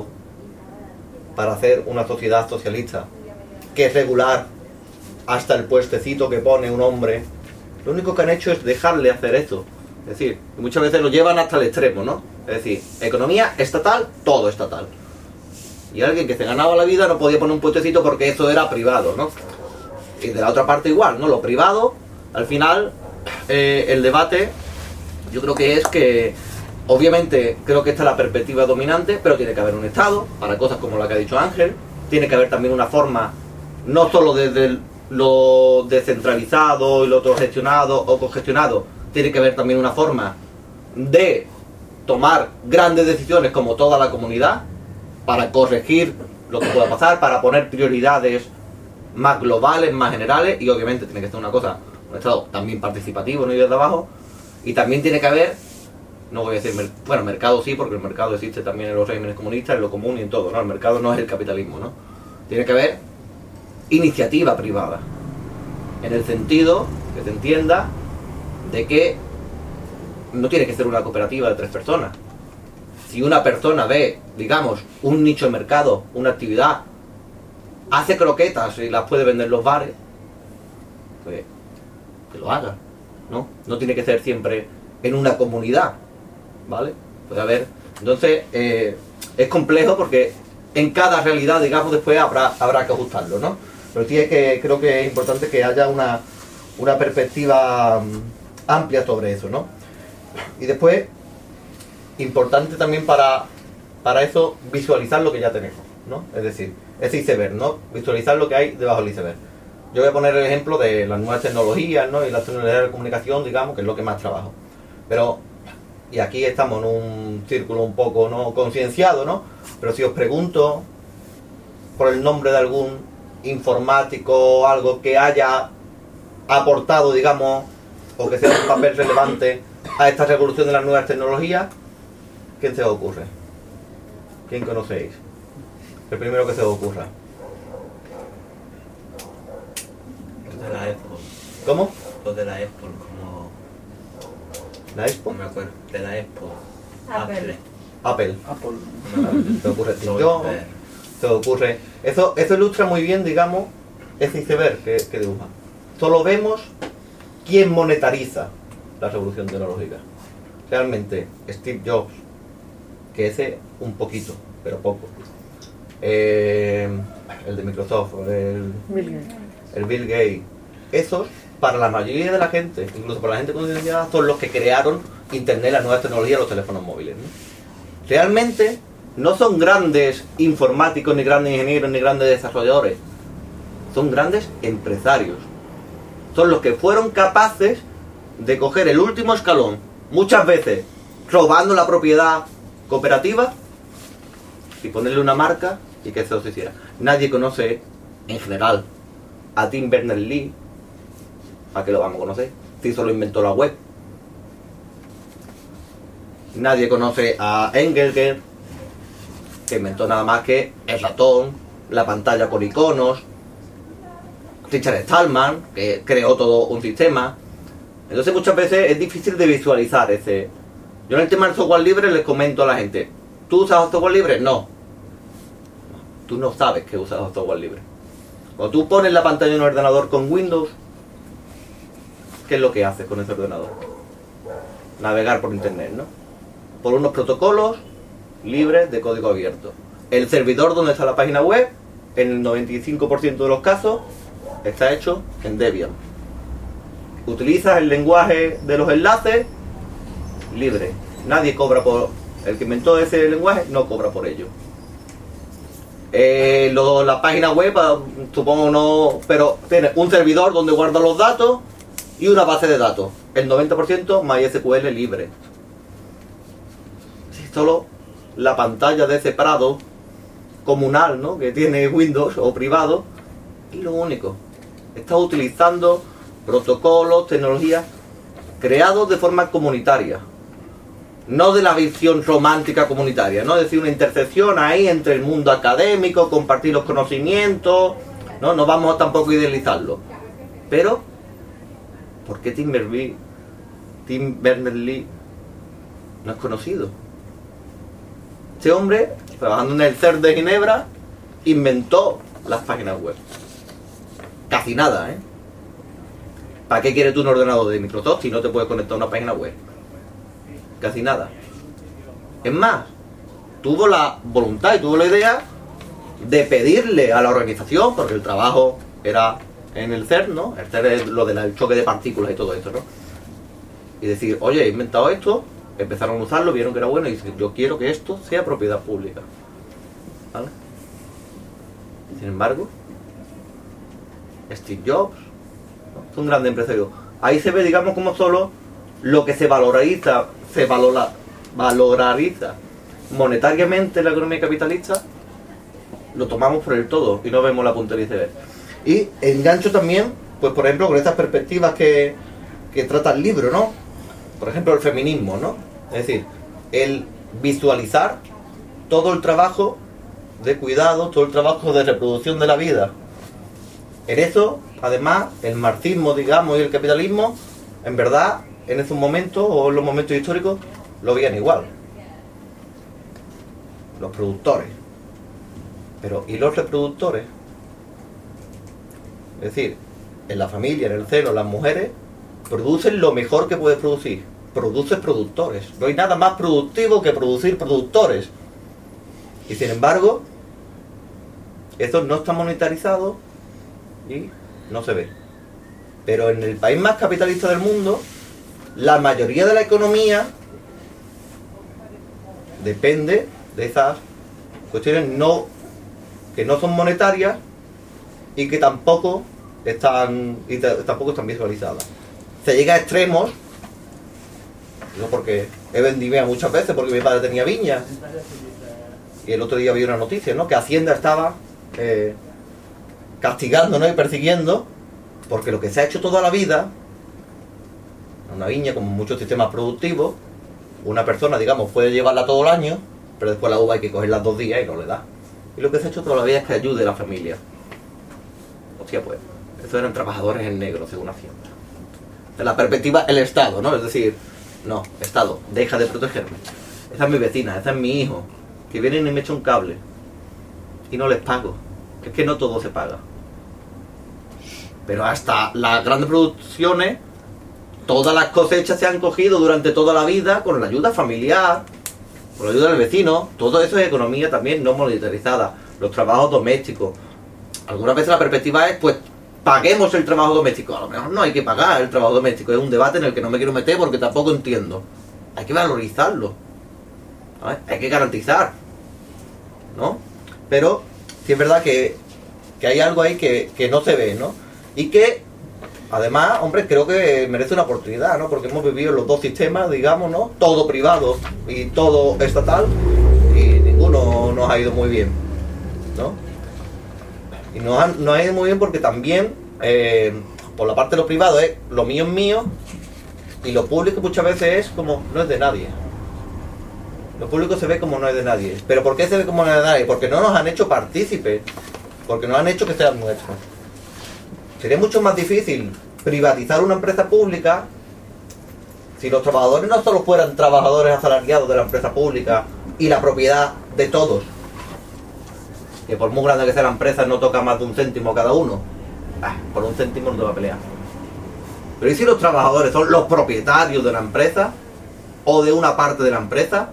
para hacer una sociedad socialista que es regular hasta el puestecito que pone un hombre? Lo único que han hecho es dejarle hacer esto. Es decir, muchas veces lo llevan hasta el extremo, ¿no? Es decir, economía estatal, todo estatal. Y alguien que se ganaba la vida no podía poner un puestecito porque eso era privado, ¿no? Y de la otra parte igual, ¿no? Lo privado, al final, eh, el debate, yo creo que es que, obviamente, creo que esta es la perspectiva dominante, pero tiene que haber un Estado, para cosas como la que ha dicho Ángel, tiene que haber también una forma, no solo desde el, lo descentralizado y lo autogestionado o cogestionado, tiene que haber también una forma de tomar grandes decisiones como toda la comunidad, para corregir lo que pueda pasar, para poner prioridades más globales, más generales, y obviamente tiene que ser una cosa, un Estado también participativo, no ir desde abajo, y también tiene que haber, no voy a decir, bueno, mercado sí, porque el mercado existe también en los regímenes comunistas, en lo común y en todo, ¿no? El mercado no es el capitalismo, ¿no? Tiene que haber iniciativa privada, en el sentido que se entienda de que no tiene que ser una cooperativa de tres personas. Si una persona ve, digamos, un nicho de mercado, una actividad, hace croquetas y las puede vender en los bares, pues que lo haga, ¿no? No tiene que ser siempre en una comunidad, ¿vale? Puede haber. Entonces, eh, es complejo porque en cada realidad, digamos, después habrá, habrá que ajustarlo, ¿no? Pero sí es que creo que es importante que haya una, una perspectiva um, amplia sobre eso, ¿no? Y después, importante también para, para eso, visualizar lo que ya tenemos, ¿no? Es decir, ese iceberg, ¿no? Visualizar lo que hay debajo del iceberg. Yo voy a poner el ejemplo de las nuevas tecnologías, ¿no? Y las tecnologías de comunicación, digamos, que es lo que más trabajo. Pero, y aquí estamos en un círculo un poco, ¿no? Concienciado, ¿no? Pero si os pregunto por el nombre de algún informático o algo que haya aportado, digamos, o que sea un papel relevante a esta revolución de las nuevas tecnologías, ¿quién se os ocurre? ¿Quién conocéis? El primero que se os ocurra. Los de la Apple. ¿Cómo? Los de la Apple, como... ¿La Expo? No me acuerdo. De la Apple. Apple. Apple. Apple. No me acuerdo. Se ocurre Steve Lo Jobs, voy a ver. se ocurre. Eso, eso ilustra muy bien, digamos, ese iceberg que, que dibuja. Solo vemos quién monetariza la revolución tecnológica. Realmente, Steve Jobs, que ese un poquito, pero poco. Eh, el de Microsoft, el, Bill Gates. el Bill Gates. Esos, para la mayoría de la gente, incluso para la gente con discapacidad, son los que crearon Internet, las nuevas tecnologías, los teléfonos móviles, ¿no? Realmente no son grandes informáticos, ni grandes ingenieros, ni grandes desarrolladores. Son grandes empresarios. Son los que fueron capaces de coger el último escalón, muchas veces robando la propiedad cooperativa y ponerle una marca y que eso se hiciera. Nadie conoce, en general, a Tim Berners-Lee, ¿a qué lo vamos a conocer? Si solo inventó la web. Nadie conoce a Engelgard, que inventó nada más que el ratón, la pantalla con iconos. Richard Stallman, que creó todo un sistema. Entonces muchas veces es difícil de visualizar ese... Yo en el tema del software libre les comento a la gente, ¿tú usas software libre? No. Tú no sabes que usas software libre. Cuando tú pones la pantalla en un ordenador con Windows, ¿qué es lo que haces con ese ordenador? Navegar por internet, ¿no? Por unos protocolos libres de código abierto. El servidor donde está la página web, en el noventa y cinco por ciento de los casos, está hecho en Debian. Utilizas el lenguaje de los enlaces libre. Nadie cobra por... El que inventó ese lenguaje no cobra por ello. Eh, lo, la página web, supongo no... Pero tiene un servidor donde guarda los datos y una base de datos. El noventa por ciento MySQL libre. Solo la pantalla de ese Prado comunal, ¿no?, que tiene Windows o privado, y lo único. Está utilizando protocolos, tecnologías creados de forma comunitaria, no de la visión romántica comunitaria, no es decir, una intersección ahí entre el mundo académico, compartir los conocimientos, no, no vamos a tampoco idealizarlo. Pero, ¿por qué Tim Berners-Lee, Tim Berners-Lee no es conocido? Este hombre, trabajando en el C E R de Ginebra, inventó las páginas web. Casi nada, ¿eh? ¿Para qué quieres tú un ordenador de Microsoft si no te puedes conectar a una página web? Casi nada. Es más, tuvo la voluntad y tuvo la idea de pedirle a la organización, porque el trabajo era en el C E R, ¿no? El C E R es lo del choque de partículas y todo eso, ¿no? Y decir, oye, he inventado esto. Empezaron a usarlo, vieron que era bueno y dicen, yo quiero que esto sea propiedad pública. ¿Vale? Sin embargo, Steve Jobs, ¿no?, es un gran empresario. Ahí se ve, digamos, como solo lo que se valoriza, se valora, valorariza monetariamente la economía capitalista, lo tomamos por el todo y no vemos la punta del iceberg. Y engancho también, pues por ejemplo, con estas perspectivas que, que trata el libro, ¿no? Por ejemplo, el feminismo, ¿no? Es decir, el visualizar todo el trabajo de cuidado, todo el trabajo de reproducción de la vida. En eso, además, el marxismo, digamos, y el capitalismo, en verdad, en esos momentos o en los momentos históricos, lo veían igual. Los productores. Pero, ¿y los reproductores? Es decir, en la familia, en el seno, las mujeres producen lo mejor que puedes producir. Produces productores. No hay nada más productivo que producir productores. Y sin embargo, eso no está monetarizado y no se ve. Pero en el país más capitalista del mundo, la mayoría de la economía depende de esas cuestiones no, que no son monetarias y que tampoco están, y tampoco están visualizadas. Se llega a extremos, no porque he vendido muchas veces porque mi padre tenía viñas, y el otro día vi una noticia, ¿no?, que Hacienda estaba eh, castigando, ¿no?, y persiguiendo, porque lo que se ha hecho toda la vida, una viña como muchos sistemas productivos, una persona, digamos, puede llevarla todo el año, pero después la uva hay que cogerla dos días y no le da. Y lo que se ha hecho toda la vida es que ayude a la familia. Hostia, pues, estos eran trabajadores en negro, según Hacienda. De la perspectiva, el Estado, ¿no? Es decir, no, Estado, deja de protegerme. Esa es mi vecina, ese es mi hijo, que vienen y me echan un cable y no les pago. Es que no todo se paga. Pero hasta las grandes producciones, todas las cosechas se han cogido durante toda la vida con la ayuda familiar, con la ayuda del vecino. Todo eso es economía también no monetarizada. Los trabajos domésticos. Algunas veces la perspectiva es, pues, paguemos el trabajo doméstico. A lo mejor no hay que pagar el trabajo doméstico. Es un debate en el que no me quiero meter porque tampoco entiendo. Hay que valorizarlo, ¿sabes? Hay que garantizar, ¿no? Pero sí es verdad que, que hay algo ahí que, que no se ve, ¿no? Y que, además, hombre, creo que merece una oportunidad, ¿no? Porque hemos vivido los dos sistemas, digamos, ¿no? Todo privado y todo estatal, y ninguno nos ha ido muy bien, ¿no? Y nos ha, nos ha ido muy bien porque también eh, por la parte de los privados es lo mío es mío y lo público muchas veces es como no es de nadie. Lo público se ve como no es de nadie. ¿Pero por qué se ve como no es de nadie? Porque no nos han hecho partícipes, porque no han hecho que sean nuestros. Sería mucho más difícil privatizar una empresa pública si los trabajadores no solo fueran trabajadores asalariados de la empresa pública y la propiedad de todos, que por muy grande que sea la empresa no toca más de un céntimo cada uno. Ah, por un céntimo no te va a pelear. Pero ¿y si los trabajadores son los propietarios de la empresa o de una parte de la empresa?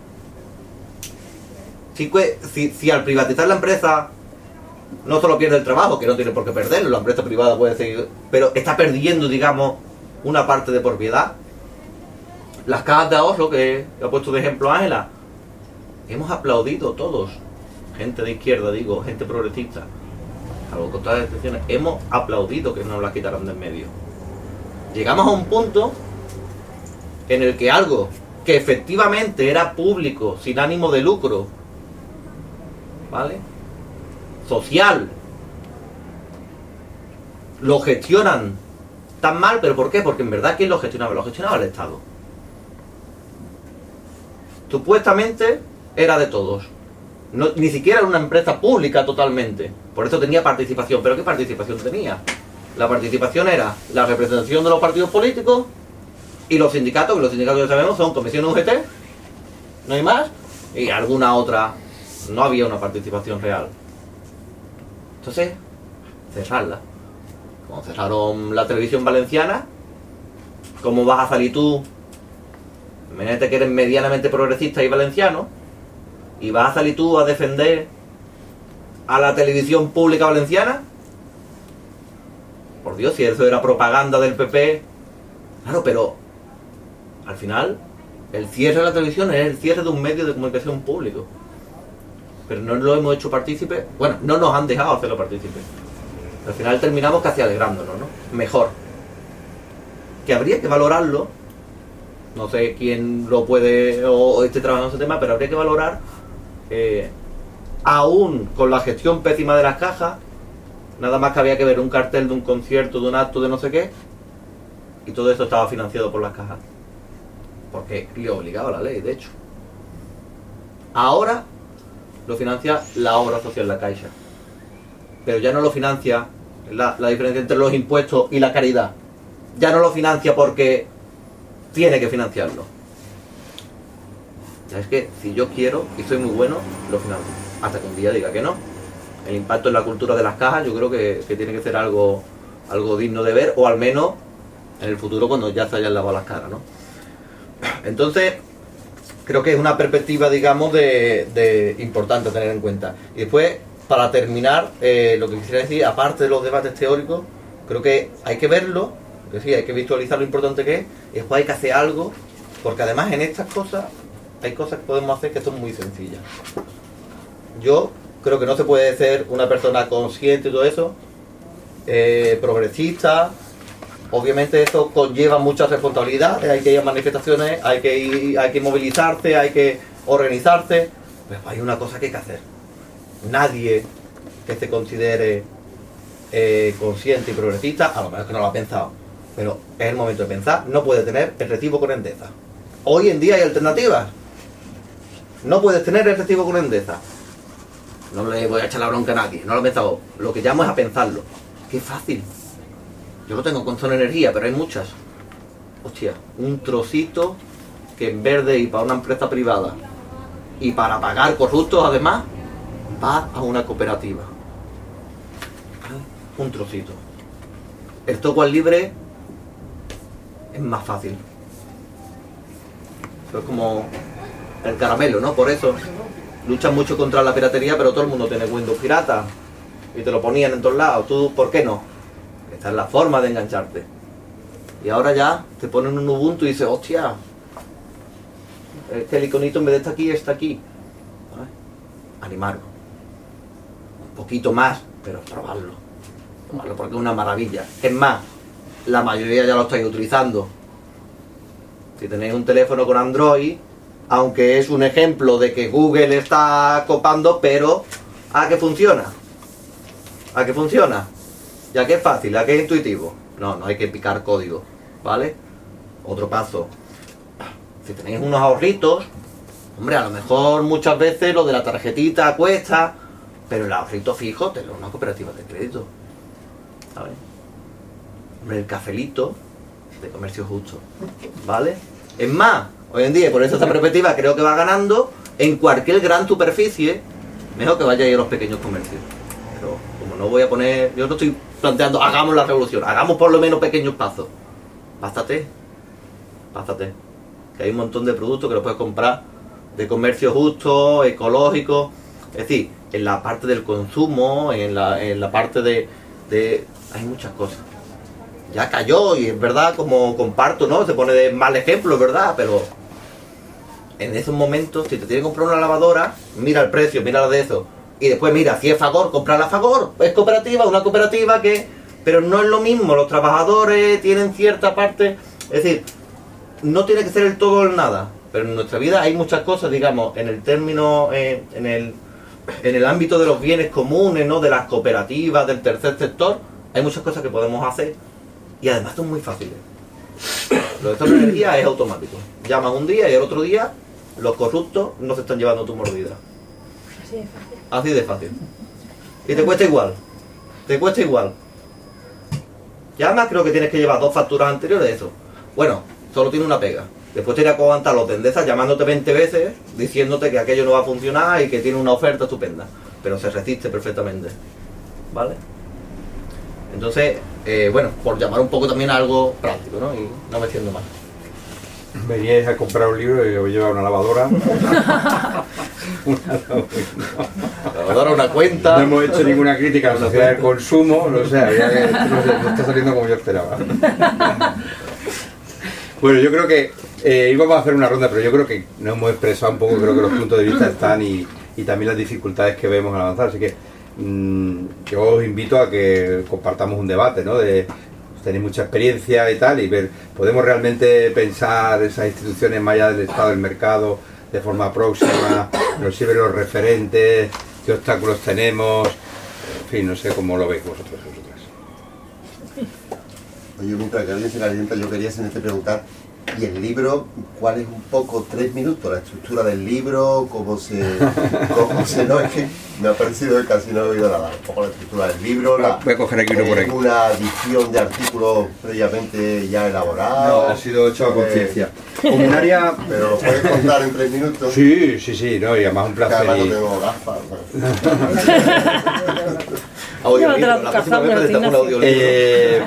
Si, si, si al privatizar la empresa no solo pierde el trabajo, que no tiene por qué perderlo, la empresa privada puede seguir, pero está perdiendo, digamos, una parte de propiedad. Las cajas de ahorro que ha puesto de ejemplo Ángela, hemos aplaudido todos, gente de izquierda digo, gente progresista, algo con todas las excepciones, hemos aplaudido que nos las quitaran de en medio. Llegamos a un punto en el que algo que efectivamente era público, sin ánimo de lucro, ¿vale?, social, lo gestionan tan mal. ¿Pero por qué? Porque en verdad ¿quién lo gestionaba? Lo gestionaba el Estado. Supuestamente era de todos, no, ni siquiera era una empresa pública totalmente, por eso tenía participación. ¿Pero qué participación tenía? La participación era la representación de los partidos políticos y los sindicatos, que los sindicatos ya sabemos son Comisión U G T, no hay más, y alguna otra. No había una participación real. Entonces, cerrarla. Como cerraron la televisión valenciana, ¿cómo vas a salir tú? Imagínate que eres medianamente progresista y valenciano, y vas a salir tú a defender a la televisión pública valenciana. Por Dios, si eso era propaganda del P P. Claro, pero al final el cierre de la televisión es el cierre de un medio de comunicación público. Pero no lo hemos hecho partícipe. Bueno, no nos han dejado hacerlo partícipe. Al final terminamos casi alegrándonos, ¿no? Mejor. Que habría que valorarlo. No sé quién lo puede o esté trabajando en ese tema, pero habría que valorar, eh, aún con la gestión pésima de las cajas, nada más que había que ver un cartel de un concierto, de un acto, de no sé qué, y todo eso estaba financiado por las cajas. Porque le obligaba la ley, de hecho. Ahora lo financia la obra social, la Caixa. Pero ya no lo financia, la, la diferencia entre los impuestos y la caridad. Ya no lo financia porque tiene que financiarlo. Ya es que si yo quiero y soy muy bueno, lo financio. Hasta que un día diga que no. El impacto en la cultura de las cajas yo creo que, que tiene que ser algo, algo digno de ver, o al menos en el futuro cuando ya se hayan lavado las caras, ¿no? Entonces, creo que es una perspectiva, digamos, de, de importante a tener en cuenta. Y después, para terminar, eh, lo que quisiera decir, aparte de los debates teóricos, creo que hay que verlo, que sí, hay que visualizar lo importante que es, y después hay que hacer algo, porque además en estas cosas hay cosas que podemos hacer que son muy sencillas. Yo creo que no se puede ser una persona consciente y todo eso, eh, progresista. Obviamente eso conlleva muchas responsabilidades, hay que ir a manifestaciones, hay que ir, hay que movilizarse, hay que organizarse, pero hay una cosa que hay que hacer. Nadie que se considere eh, consciente y progresista, a lo mejor que no lo ha pensado, pero es el momento de pensar, no puede tener el recibo con Endesa. Hoy en día hay alternativas. No puedes tener el recibo con Endesa. No le voy a echar la bronca a nadie, no lo he pensado. Lo que llamo es a pensarlo. Qué fácil. Yo lo tengo con Zona Energía, pero hay muchas. Hostia, un trocito que en vez de ir para una empresa privada y para pagar corruptos además, va a una cooperativa. Un trocito. El software libre es más fácil. Eso es como el caramelo, ¿no? Por eso luchan mucho contra la piratería, pero todo el mundo tiene Windows pirata y te lo ponían en todos lados. ¿Tú por qué no? Esta es la forma de engancharte. Y ahora ya te ponen un Ubuntu y dices, hostia, este el iconito en vez de estar aquí, está aquí. ¿Vale? Animarlo. Un poquito más, pero probarlo. Probarlo porque es una maravilla. Es más, la mayoría ya lo estáis utilizando. Si tenéis un teléfono con Android, aunque es un ejemplo de que Google está copando, pero ¿a qué funciona? ¿A qué funciona? Ya que es fácil, ya que es intuitivo. No, no hay que picar código, ¿vale? Otro paso. Si tenéis unos ahorritos, hombre, a lo mejor muchas veces lo de la tarjetita cuesta, pero el ahorrito fijo te lo da una cooperativa de crédito, ¿sabes? Hombre, el cafelito de comercio justo, ¿vale? Es más, hoy en día, por eso esta perspectiva creo que va ganando, en cualquier gran superficie, mejor que vayáis a los pequeños comercios. Pero como no voy a poner, yo no estoy planteando, hagamos la revolución, hagamos por lo menos pequeños pasos. Bástate, bástate. Que hay un montón de productos que los puedes comprar de comercio justo, ecológico, es decir, en la parte del consumo, en la, en la parte de, de... hay muchas cosas. Ya cayó y es verdad, como comparto, ¿no? Se pone de mal ejemplo, es verdad, pero en esos momentos, si te tienes que comprar una lavadora, mira el precio, mira la de eso. Y después mira, si es Fagor, compra la Fagor. Es cooperativa, una cooperativa que... Pero no es lo mismo, los trabajadores tienen cierta parte... Es decir, no tiene que ser el todo o el nada. Pero en nuestra vida hay muchas cosas, digamos, en el término, eh, en el en el ámbito de los bienes comunes, ¿no? De las cooperativas, del tercer sector, hay muchas cosas que podemos hacer. Y además son muy fáciles. Lo de esta energía es automático. Llamas un día y el otro día los corruptos no se están llevando tu mordida. Así de fácil. Así de fácil. Y te cuesta igual. Te cuesta igual. Y además creo que tienes que llevar dos facturas anteriores de eso. Bueno, solo tiene una pega. Después tienes que aguantar los de Endesa llamándote veinte veces, diciéndote que aquello no va a funcionar y que tiene una oferta estupenda. Pero se resiste perfectamente. ¿Vale? Entonces, eh, bueno, por llamar un poco también a algo práctico, ¿no? Y no me extiendo más. Veníais a comprar un libro y os lleva una lavadora. una lavadora, una cuenta. No hemos hecho ninguna crítica a la sociedad del consumo, o sea, ya que no, sé, no está saliendo como yo esperaba. Bueno, yo creo que eh, íbamos a hacer una ronda, pero yo creo que nos hemos expresado un poco, creo que los puntos de vista están y, y también las dificultades que vemos al avanzar, así que mmm, yo os invito a que compartamos un debate, ¿no? De, tenéis mucha experiencia y tal, y ver, ¿podemos realmente pensar esas instituciones más allá del estado del mercado de forma próxima? ¿Nos sirven los referentes? ¿Qué obstáculos tenemos? En fin, no sé cómo lo veis vosotros y vosotras. Oye, mientras que alguien se calienta, yo quería hacerte preguntar, ¿y el libro, cuál es un poco, tres minutos, la estructura del libro, cómo se, cómo se, no, es que me ha parecido que casi no he oído nada, un poco la estructura del libro, la, voy a coger aquí uno por ahí. Una edición de artículos previamente ya elaborados. No, ha sido hecho a conciencia. Eh, Comunaria... Pero lo puedes contar en tres minutos. Sí, sí, sí, no, y además un placer. Además y... no tengo gafas. Audiolibro, la próxima vez presentamos un audiolibro. Eh,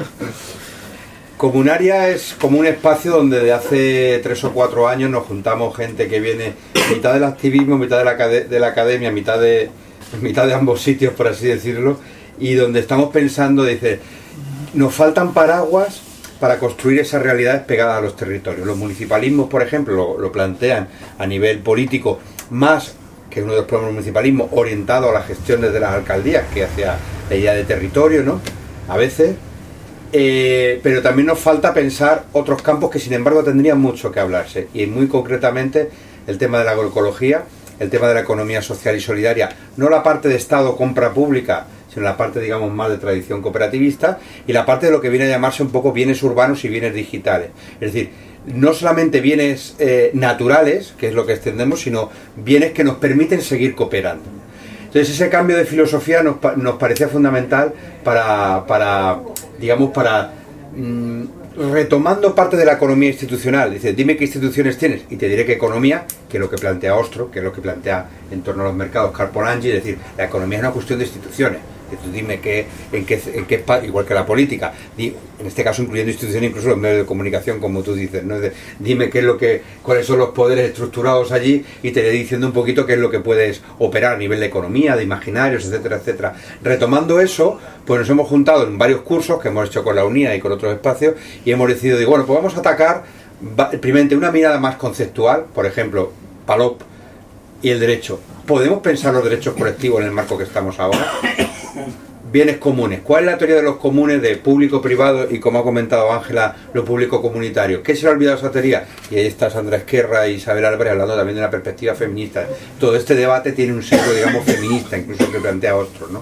Comunaria es como un espacio donde de hace tres o cuatro años nos juntamos gente que viene mitad del activismo, mitad de la, de la academia, mitad de, mitad de ambos sitios, por así decirlo, y donde estamos pensando, dice, nos faltan paraguas para construir esas realidades pegadas a los territorios. Los municipalismos, por ejemplo, lo, lo plantean a nivel político, más que uno de los problemas del municipalismo, orientado a la gestión desde las alcaldías, que hacia la idea de territorio, ¿no? A veces... Eh, pero también nos falta pensar otros campos que sin embargo tendrían mucho que hablarse, y muy concretamente el tema de la agroecología, el tema de la economía social y solidaria, no la parte de Estado compra pública, sino la parte, digamos, más de tradición cooperativista, y la parte de lo que viene a llamarse un poco bienes urbanos y bienes digitales, es decir, no solamente bienes eh, naturales, que es lo que extendemos, sino bienes que nos permiten seguir cooperando. Entonces ese cambio de filosofía nos, nos parecía fundamental para, para digamos, para mmm, retomando parte de la economía institucional. Dice, dime qué instituciones tienes y te diré qué economía, que es lo que plantea Ostro, que es lo que plantea en torno a los mercados Carpolangi, es decir, la economía es una cuestión de instituciones. Tú dime qué, en qué, en qué, igual que la política, en este caso incluyendo instituciones, incluso los medios de comunicación, como tú dices, ¿no? Dime qué es lo que, cuáles son los poderes estructurados allí y te iré diciendo un poquito qué es lo que puedes operar a nivel de economía, de imaginarios, etcétera, etcétera. Retomando eso, pues nos hemos juntado en varios cursos que hemos hecho con la UNIA y con otros espacios y hemos decidido, digo, bueno, pues vamos a atacar primeramente una mirada más conceptual, por ejemplo, Palop y el derecho. ¿Podemos pensar los derechos colectivos en el marco que estamos ahora? Bienes comunes. ¿Cuál es la teoría de los comunes de público-privado y, como ha comentado Ángela, lo público-comunitario? ¿Qué se le ha olvidado esa teoría? Y ahí está Sandra Esquerra y Isabel Álvarez hablando también de una perspectiva feminista. Todo este debate tiene un sesgo, digamos, feminista, incluso que plantea Ostro, ¿no?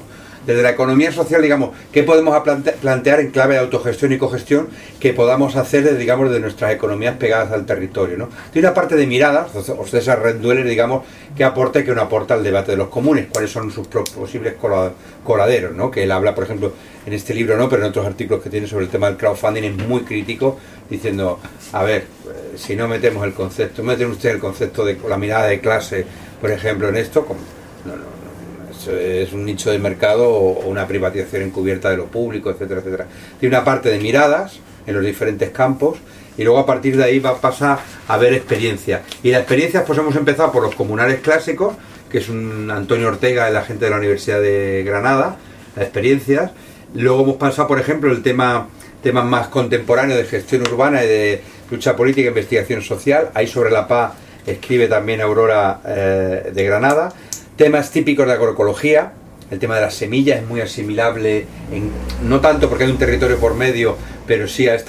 desde la economía social, digamos, qué podemos plante plantear en clave de autogestión y cogestión que podamos hacer, de, digamos, de nuestras economías pegadas al territorio, ¿no? Tiene una parte de miradas, o César Rendueler, digamos, que aporta y que no aporta al debate de los comunes, cuáles son sus posibles coladeros, ¿no? Que él habla, por ejemplo, en este libro no, pero en otros artículos que tiene sobre el tema del crowdfunding es muy crítico, diciendo, a ver, si no metemos el concepto, meten ustedes el concepto de la mirada de clase, por ejemplo, en esto, como, no, no, es un nicho de mercado o una privatización encubierta de lo público, etcétera, etcétera. Tiene una parte de miradas en los diferentes campos y luego a partir de ahí va a pasar a ver experiencias. Y las experiencias pues hemos empezado por los comunales clásicos, que es un Antonio Ortega, el agente de la Universidad de Granada, las experiencias. Luego hemos pasado, por ejemplo, el tema temas más contemporáneos de gestión urbana y de lucha política e investigación social. Ahí sobre la paz escribe también Aurora eh, de Granada. Temas típicos de agroecología, el tema de las semillas es muy asimilable, en, no tanto porque hay un territorio por medio, pero sí a este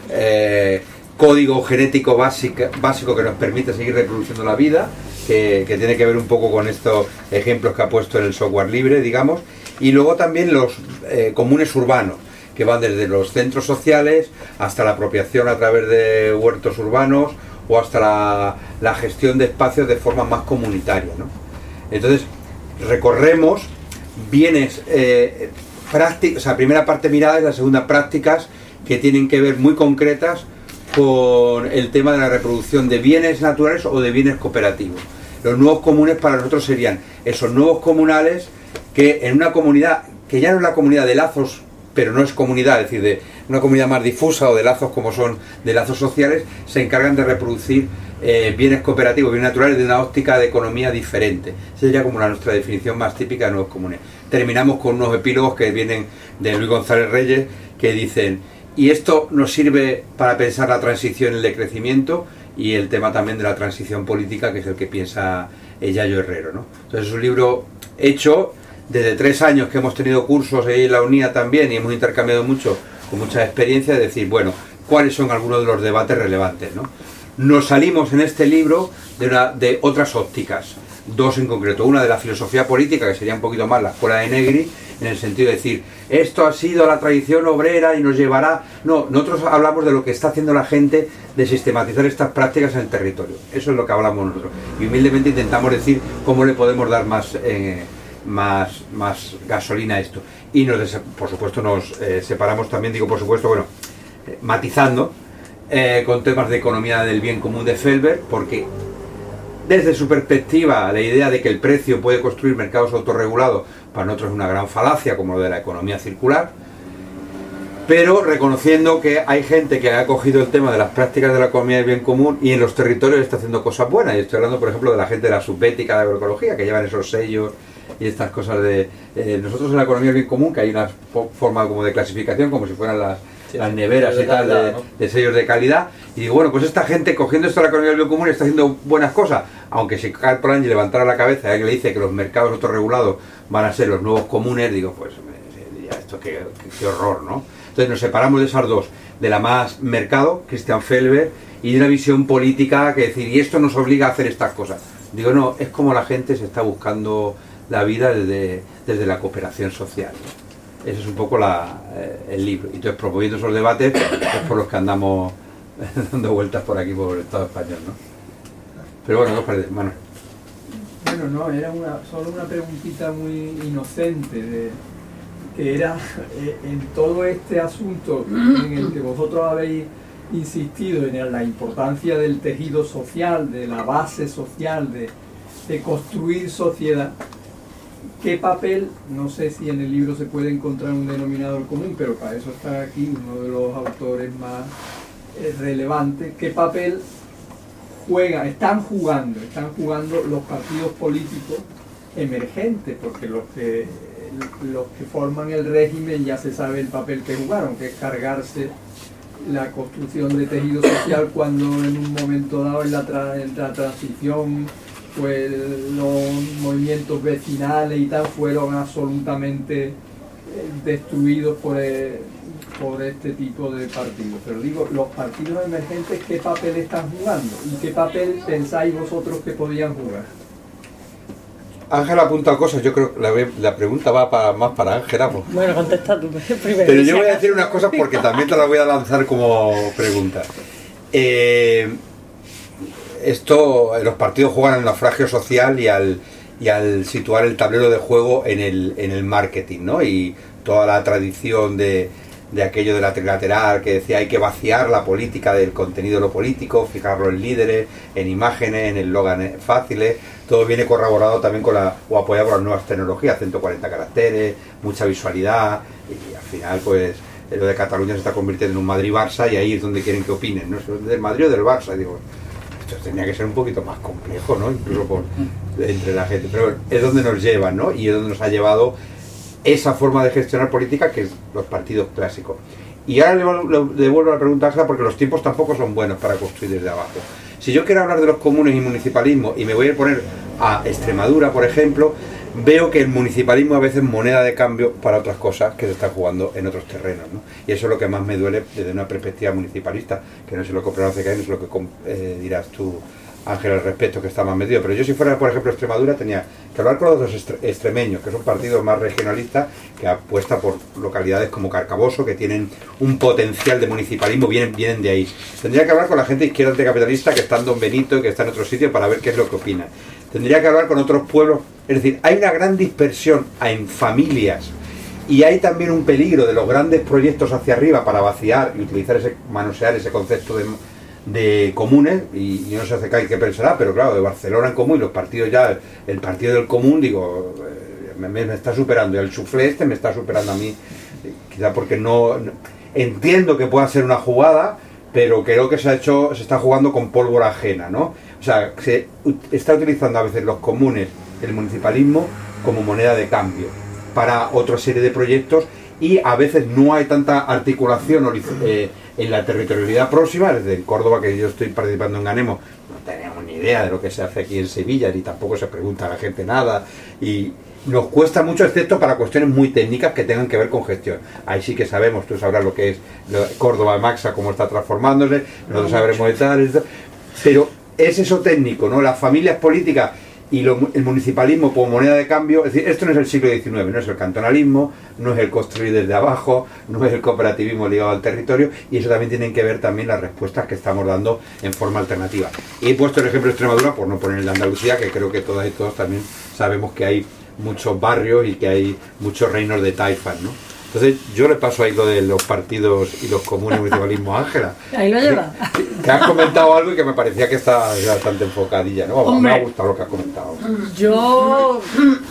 eh, código genético básico, básico que nos permite seguir reproduciendo la vida, que, que tiene que ver un poco con estos ejemplos que ha puesto en el software libre, digamos, y luego también los eh, comunes urbanos, que van desde los centros sociales hasta la apropiación a través de huertos urbanos o hasta la, la gestión de espacios de forma más comunitaria, ¿no? Entonces, recorremos bienes eh, prácticas, o sea, primera parte miradas y la segunda prácticas que tienen que ver muy concretas con el tema de la reproducción de bienes naturales o de bienes cooperativos. Los nuevos comunes para nosotros serían esos nuevos comunales que en una comunidad, que ya no es la comunidad de lazos, pero no es comunidad, es decir, de una comunidad más difusa o de lazos como son de lazos sociales, se encargan de reproducir eh, bienes cooperativos, bienes naturales de una óptica de economía diferente. Esa sería como la, nuestra definición más típica de nuevos comunes. Terminamos con unos epílogos que vienen de Luis González Reyes que dicen, y esto nos sirve para pensar la transición y el decrecimiento y el tema también de la transición política, que es el que piensa Yayo Herrero, ¿no? Entonces es un libro hecho desde tres años que hemos tenido cursos ahí en la UNIA también y hemos intercambiado mucho, con mucha experiencia, de decir, bueno, cuáles son algunos de los debates relevantes, ¿no? Nos salimos en este libro de, una, de otras ópticas, dos en concreto, una de la filosofía política, que sería un poquito más la escuela de Negri, en el sentido de decir, esto ha sido la tradición obrera y nos llevará... No, nosotros hablamos de lo que está haciendo la gente de sistematizar estas prácticas en el territorio, eso es lo que hablamos nosotros, y humildemente intentamos decir cómo le podemos dar más... Eh, Más, más gasolina a esto. Y nos, por supuesto nos eh, separamos también, digo por supuesto, bueno, eh, matizando eh, con temas de economía del bien común de Felber, porque desde su perspectiva la idea de que el precio puede construir mercados autorregulados para nosotros es una gran falacia, como lo de la economía circular, pero reconociendo que hay gente que ha cogido el tema de las prácticas de la economía del bien común y en los territorios está haciendo cosas buenas. Y estoy hablando, por ejemplo, de la gente de la subbética de agroecología, que llevan esos sellos y estas cosas de... Eh, nosotros en la economía del bien común, que hay una forma como de clasificación, como si fueran las, sí, las neveras y tal, calidad, de, ¿no? de sellos de calidad, y digo, bueno, pues esta gente cogiendo esto de la economía del bien común está haciendo buenas cosas, aunque si Karl Polanyi levantara la cabeza y alguien le dice que los mercados autorregulados van a ser los nuevos comunes, digo, pues me diría esto, qué, qué, qué horror, ¿no? Entonces nos separamos de esas dos, de la más mercado, Christian Felber, y de una visión política que decir, y esto nos obliga a hacer estas cosas. Digo, no, es como la gente se está buscando la vida desde, desde la cooperación social, ¿no? Ese es un poco la, eh, el libro. Y entonces, promoviendo esos debates, es por los que andamos dando vueltas por aquí, por el Estado español, ¿no? Pero bueno, ¿qué os parece, Manuel? Bueno, no, era una, solo una preguntita muy inocente, de, que era eh, en todo este asunto en el que vosotros habéis insistido en la importancia del tejido social, de la base social, de, de construir sociedad. ¿Qué papel, no sé si en el libro se puede encontrar un denominador común, pero para eso está aquí uno de los autores más eh, relevantes, qué papel juegan, están jugando, están jugando los partidos políticos emergentes, porque los que, los que forman el régimen ya se sabe el papel que jugaron, que es cargarse la construcción de tejido social cuando en un momento dado en la, tra en la transición pues los movimientos vecinales y tal fueron absolutamente eh, destruidos por, eh, por este tipo de partidos. Pero digo, los partidos emergentes, ¿qué papel están jugando? ¿Y qué papel pensáis vosotros que podían jugar? Ángela ha apuntado cosas, yo creo que la, la pregunta va para, más para Ángela. Pues. Bueno, contesta tú primero. Pero yo voy a decir unas cosas porque también te las voy a lanzar como pregunta. Eh, esto, los partidos juegan al naufragio social y al, y al situar el tablero de juego en el, en el marketing, ¿no? Y toda la tradición de, de aquello de la trilateral que decía hay que vaciar la política del contenido de lo político, fijarlo en líderes, en imágenes, en eslóganes fáciles. Todo viene corroborado también con la, o apoyado por las nuevas tecnologías, ciento cuarenta caracteres, mucha visualidad, y al final pues lo de Cataluña se está convirtiendo en un Madrid-Barça y ahí es donde quieren que opinen, ¿no? ¿Del Madrid o del Barça? Digo, esto tenía que ser un poquito más complejo, ¿no? Incluso por, entre la gente, pero es donde nos llevan, ¿no? Y es donde nos ha llevado esa forma de gestionar política que es los partidos clásicos. Y ahora le devuelvo la pregunta a Ángela porque los tiempos tampoco son buenos para construir desde abajo. Si yo quiero hablar de los comunes y municipalismo y me voy a poner a Extremadura, por ejemplo, veo que el municipalismo a veces es moneda de cambio para otras cosas que se están jugando en otros terrenos, ¿no? Y eso es lo que más me duele desde una perspectiva municipalista, que no sé lo que pronuncia que no sé lo que eh, dirás tú, Ángel, al respecto, que está más metido. Pero yo si fuera, por ejemplo, Extremadura, tenía que hablar con los dos extre extremeños, que son partidos más regionalistas, que apuesta por localidades como Carcaboso, que tienen un potencial de municipalismo, vienen, vienen de ahí. Tendría que hablar con la gente izquierda anticapitalista que está en Don Benito y que está en otro sitio para ver qué es lo que opina. Tendría que hablar con otros pueblos. Es decir, hay una gran dispersión en familias y hay también un peligro de los grandes proyectos hacia arriba para vaciar y utilizar ese, manosear ese concepto de de comunes, y, y no sé hace qué pensará, pero claro, de Barcelona en común y los partidos ya, el partido del común, digo, eh, me, me está superando, y el suflé este me está superando a mí, eh, quizá porque no, no entiendo que pueda ser una jugada, pero creo que se ha hecho, se está jugando con pólvora ajena, ¿no? O sea, se está utilizando a veces los comunes, el municipalismo, como moneda de cambio para otra serie de proyectos, y a veces no hay tanta articulación eh, en la territorialidad próxima. Desde en Córdoba, que yo estoy participando en Ganemos, no tenemos ni idea de lo que se hace aquí en Sevilla, ni tampoco se pregunta a la gente nada, y nos cuesta mucho, excepto para cuestiones muy técnicas que tengan que ver con gestión. Ahí sí que sabemos, tú sabrás lo que es lo, Córdoba, Maxa, cómo está transformándose, nosotros sabremos de tal, pero es eso técnico, ¿no? Las familias políticas y lo, el municipalismo como moneda de cambio. Es decir, esto no es el siglo diecinueve, no es el cantonalismo, no es el construir desde abajo, no es el cooperativismo ligado al territorio, y eso también tienen que ver también las respuestas que estamos dando en forma alternativa. Y he puesto el ejemplo de Extremadura por no poner el de Andalucía, que creo que todas y todos también sabemos que hay muchos barrios y que hay muchos reinos de taifas, ¿no? Entonces yo le paso ahí lo de los partidos y los comunes y municipalismo a Ángela. Ahí lo lleva. Que has comentado algo y que me parecía que está bastante enfocadilla, ¿no? Hombre, me ha gustado lo que has comentado. Yo,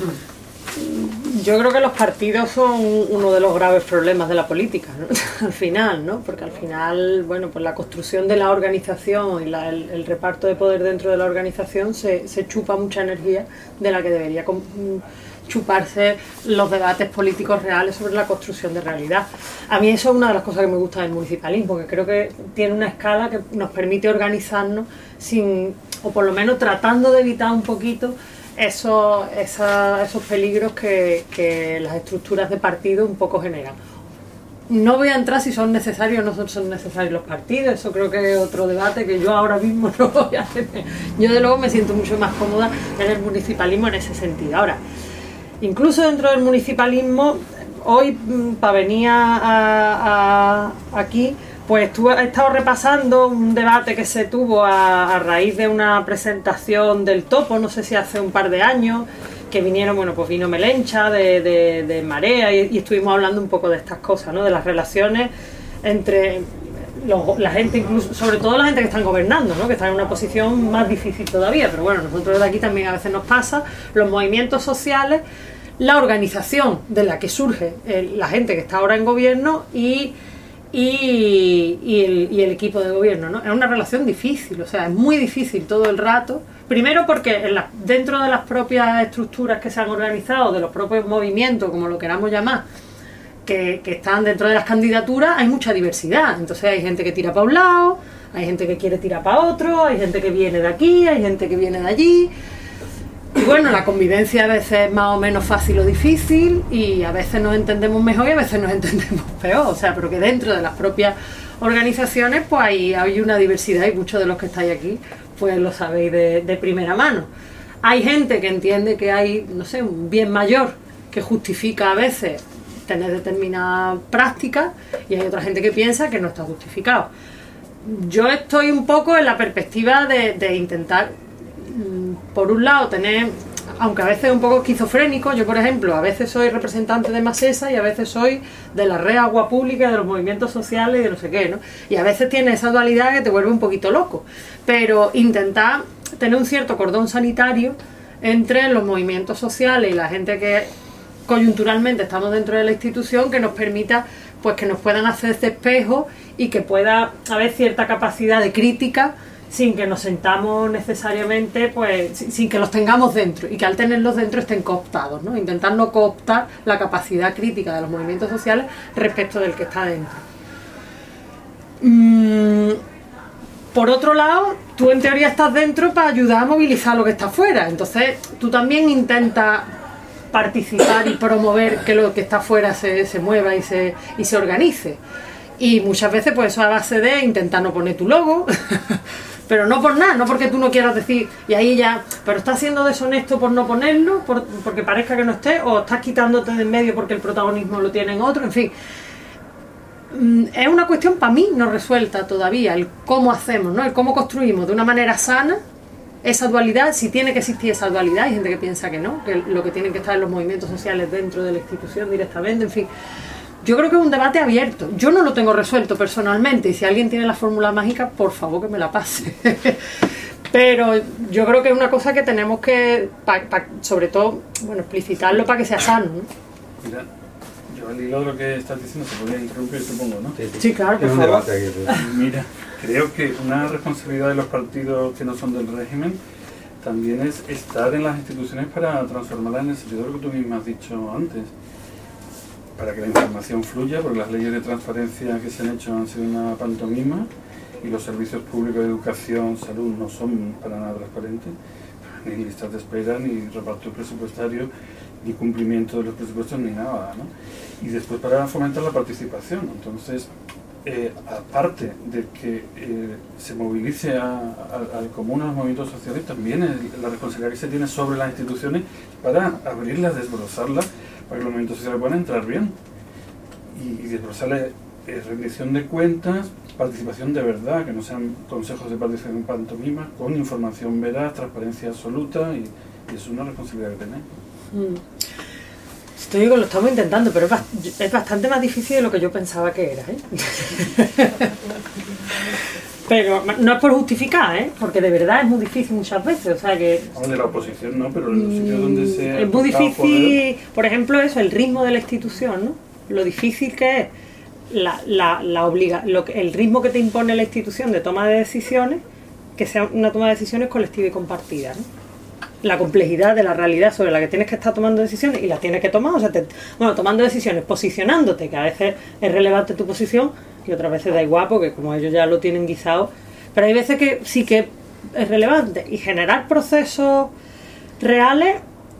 yo creo que los partidos son uno de los graves problemas de la política, ¿no? Al final, ¿no? Porque al final, bueno, pues la construcción de la organización y la, el, el reparto de poder dentro de la organización se, se chupa mucha energía de la que debería chuparse los debates políticos reales sobre la construcción de realidad. A mí eso es una de las cosas que me gusta del municipalismo, que creo que tiene una escala que nos permite organizarnos sin, o por lo menos tratando de evitar un poquito esos, esa, esos peligros que, que las estructuras de partido un poco generan. No voy a entrar si son necesarios o no son necesarios los partidos, eso creo que es otro debate que yo ahora mismo no voy a hacer. Yo de luego me siento mucho más cómoda en el municipalismo en ese sentido. Ahora, incluso dentro del municipalismo, hoy para venir a, a, aquí, pues estuve, he estado repasando un debate que se tuvo a, a raíz de una presentación del Topo, no sé si hace un par de años, que vinieron, bueno, pues vino Melencha de, de, de Marea y, y estuvimos hablando un poco de estas cosas, ¿no? De las relaciones entre los, la gente, incluso, sobre todo la gente que están gobernando, ¿no? Que están en una posición más difícil todavía, pero bueno, nosotros de aquí también a veces nos pasa, los movimientos sociales, la organización de la que surge el, la gente que está ahora en gobierno y, y, y, el, y el equipo de gobierno, ¿no? Es una relación difícil, o sea, es muy difícil todo el rato. Primero porque en la, dentro de las propias estructuras que se han organizado, de los propios movimientos, como lo queramos llamar, que, que están dentro de las candidaturas, hay mucha diversidad. Entonces hay gente que tira para un lado, hay gente que quiere tirar para otro, hay gente que viene de aquí, hay gente que viene de allí. Y bueno, la convivencia a veces es más o menos fácil o difícil, y a veces nos entendemos mejor y a veces nos entendemos peor. O sea, pero que dentro de las propias organizaciones pues hay, hay una diversidad, y muchos de los que estáis aquí pues lo sabéis de, de primera mano. Hay gente que entiende que hay, no sé, un bien mayor que justifica a veces tener determinadas prácticas y hay otra gente que piensa que no está justificado. Yo estoy un poco en la perspectiva de, de intentar, por un lado, tener, aunque a veces es un poco esquizofrénico, yo por ejemplo, a veces soy representante de Masesa y a veces soy de la red Agua Pública, de los movimientos sociales y de no sé qué, ¿no? Y a veces tiene esa dualidad que te vuelve un poquito loco. Pero intentar tener un cierto cordón sanitario entre los movimientos sociales y la gente que coyunturalmente estamos dentro de la institución, que nos permita, pues que nos puedan hacer este espejo y que pueda haber cierta capacidad de crítica sin que nos sentamos necesariamente, pues sin que los tengamos dentro y que al tenerlos dentro estén cooptados, ¿no? Intentar no cooptar la capacidad crítica de los movimientos sociales respecto del que está dentro. Mm, por otro lado, tú en teoría estás dentro para ayudar a movilizar lo que está fuera, entonces tú también intentas participar y promover que lo que está fuera se, se mueva y se, y se organice. Y muchas veces pues eso a base de intentar no poner tu logo, pero no por nada, no porque tú no quieras decir, y ahí ya, pero estás siendo deshonesto por no ponerlo, por, porque parezca que no esté, o estás quitándote de en medio porque el protagonismo lo tienen otro, en fin. Es una cuestión para mí no resuelta todavía, el cómo hacemos, ¿no? El cómo construimos de una manera sana esa dualidad, si tiene que existir esa dualidad. Hay gente que piensa que no, que lo que tienen que estar en los movimientos sociales dentro de la institución directamente, en fin. Yo creo que es un debate abierto. Yo no lo tengo resuelto personalmente y si alguien tiene la fórmula mágica, por favor que me la pase. Pero yo creo que es una cosa que tenemos que, pa, pa, sobre todo, bueno, explicitarlo para que sea sano, ¿no? Mira, yo al hilo de lo que estás diciendo se podría interrumpir, supongo, ¿no? Sí, sí. Sí, claro, por Es un favor. debate aquí. Sí. Mira, creo que una responsabilidad de los partidos que no son del régimen también es estar en las instituciones para transformarlas en el sentido de lo que tú mismo has dicho antes, para que la información fluya, porque las leyes de transparencia que se han hecho han sido una pantomima y los servicios públicos de educación, salud no son para nada transparentes, ni listas de espera, ni reparto presupuestario, ni cumplimiento de los presupuestos, ni nada, ¿no? Y después para fomentar la participación. Entonces, eh, aparte de que eh, se movilice a, a, al común a los movimientos sociales, también es la responsabilidad que se tiene sobre las instituciones para abrirlas, desbrozarlas, para que los movimientos sociales puedan entrar bien. Y, y desbrozarles eh, rendición de cuentas, participación de verdad, que no sean consejos de participación pantomimas, con información veraz, transparencia absoluta, y, y es una responsabilidad que tenemos. Mm. Esto digo, lo estamos intentando, pero es, ba es bastante más difícil de lo que yo pensaba que era, ¿eh? Pero no es por justificar, ¿eh? Porque de verdad es muy difícil muchas veces, o sea que... De la oposición no, pero en los sitios donde se... Es muy difícil, por ejemplo, eso, el ritmo de la institución, ¿no? Lo difícil que es la, la, la obliga lo que, el ritmo que te impone la institución de toma de decisiones, que sea una toma de decisiones colectiva y compartida, ¿no? La complejidad de la realidad sobre la que tienes que estar tomando decisiones y las tienes que tomar, o sea, te, bueno, tomando decisiones, posicionándote, que a veces es relevante tu posición y otras veces da igual porque como ellos ya lo tienen guisado, pero hay veces que sí que es relevante y generar procesos reales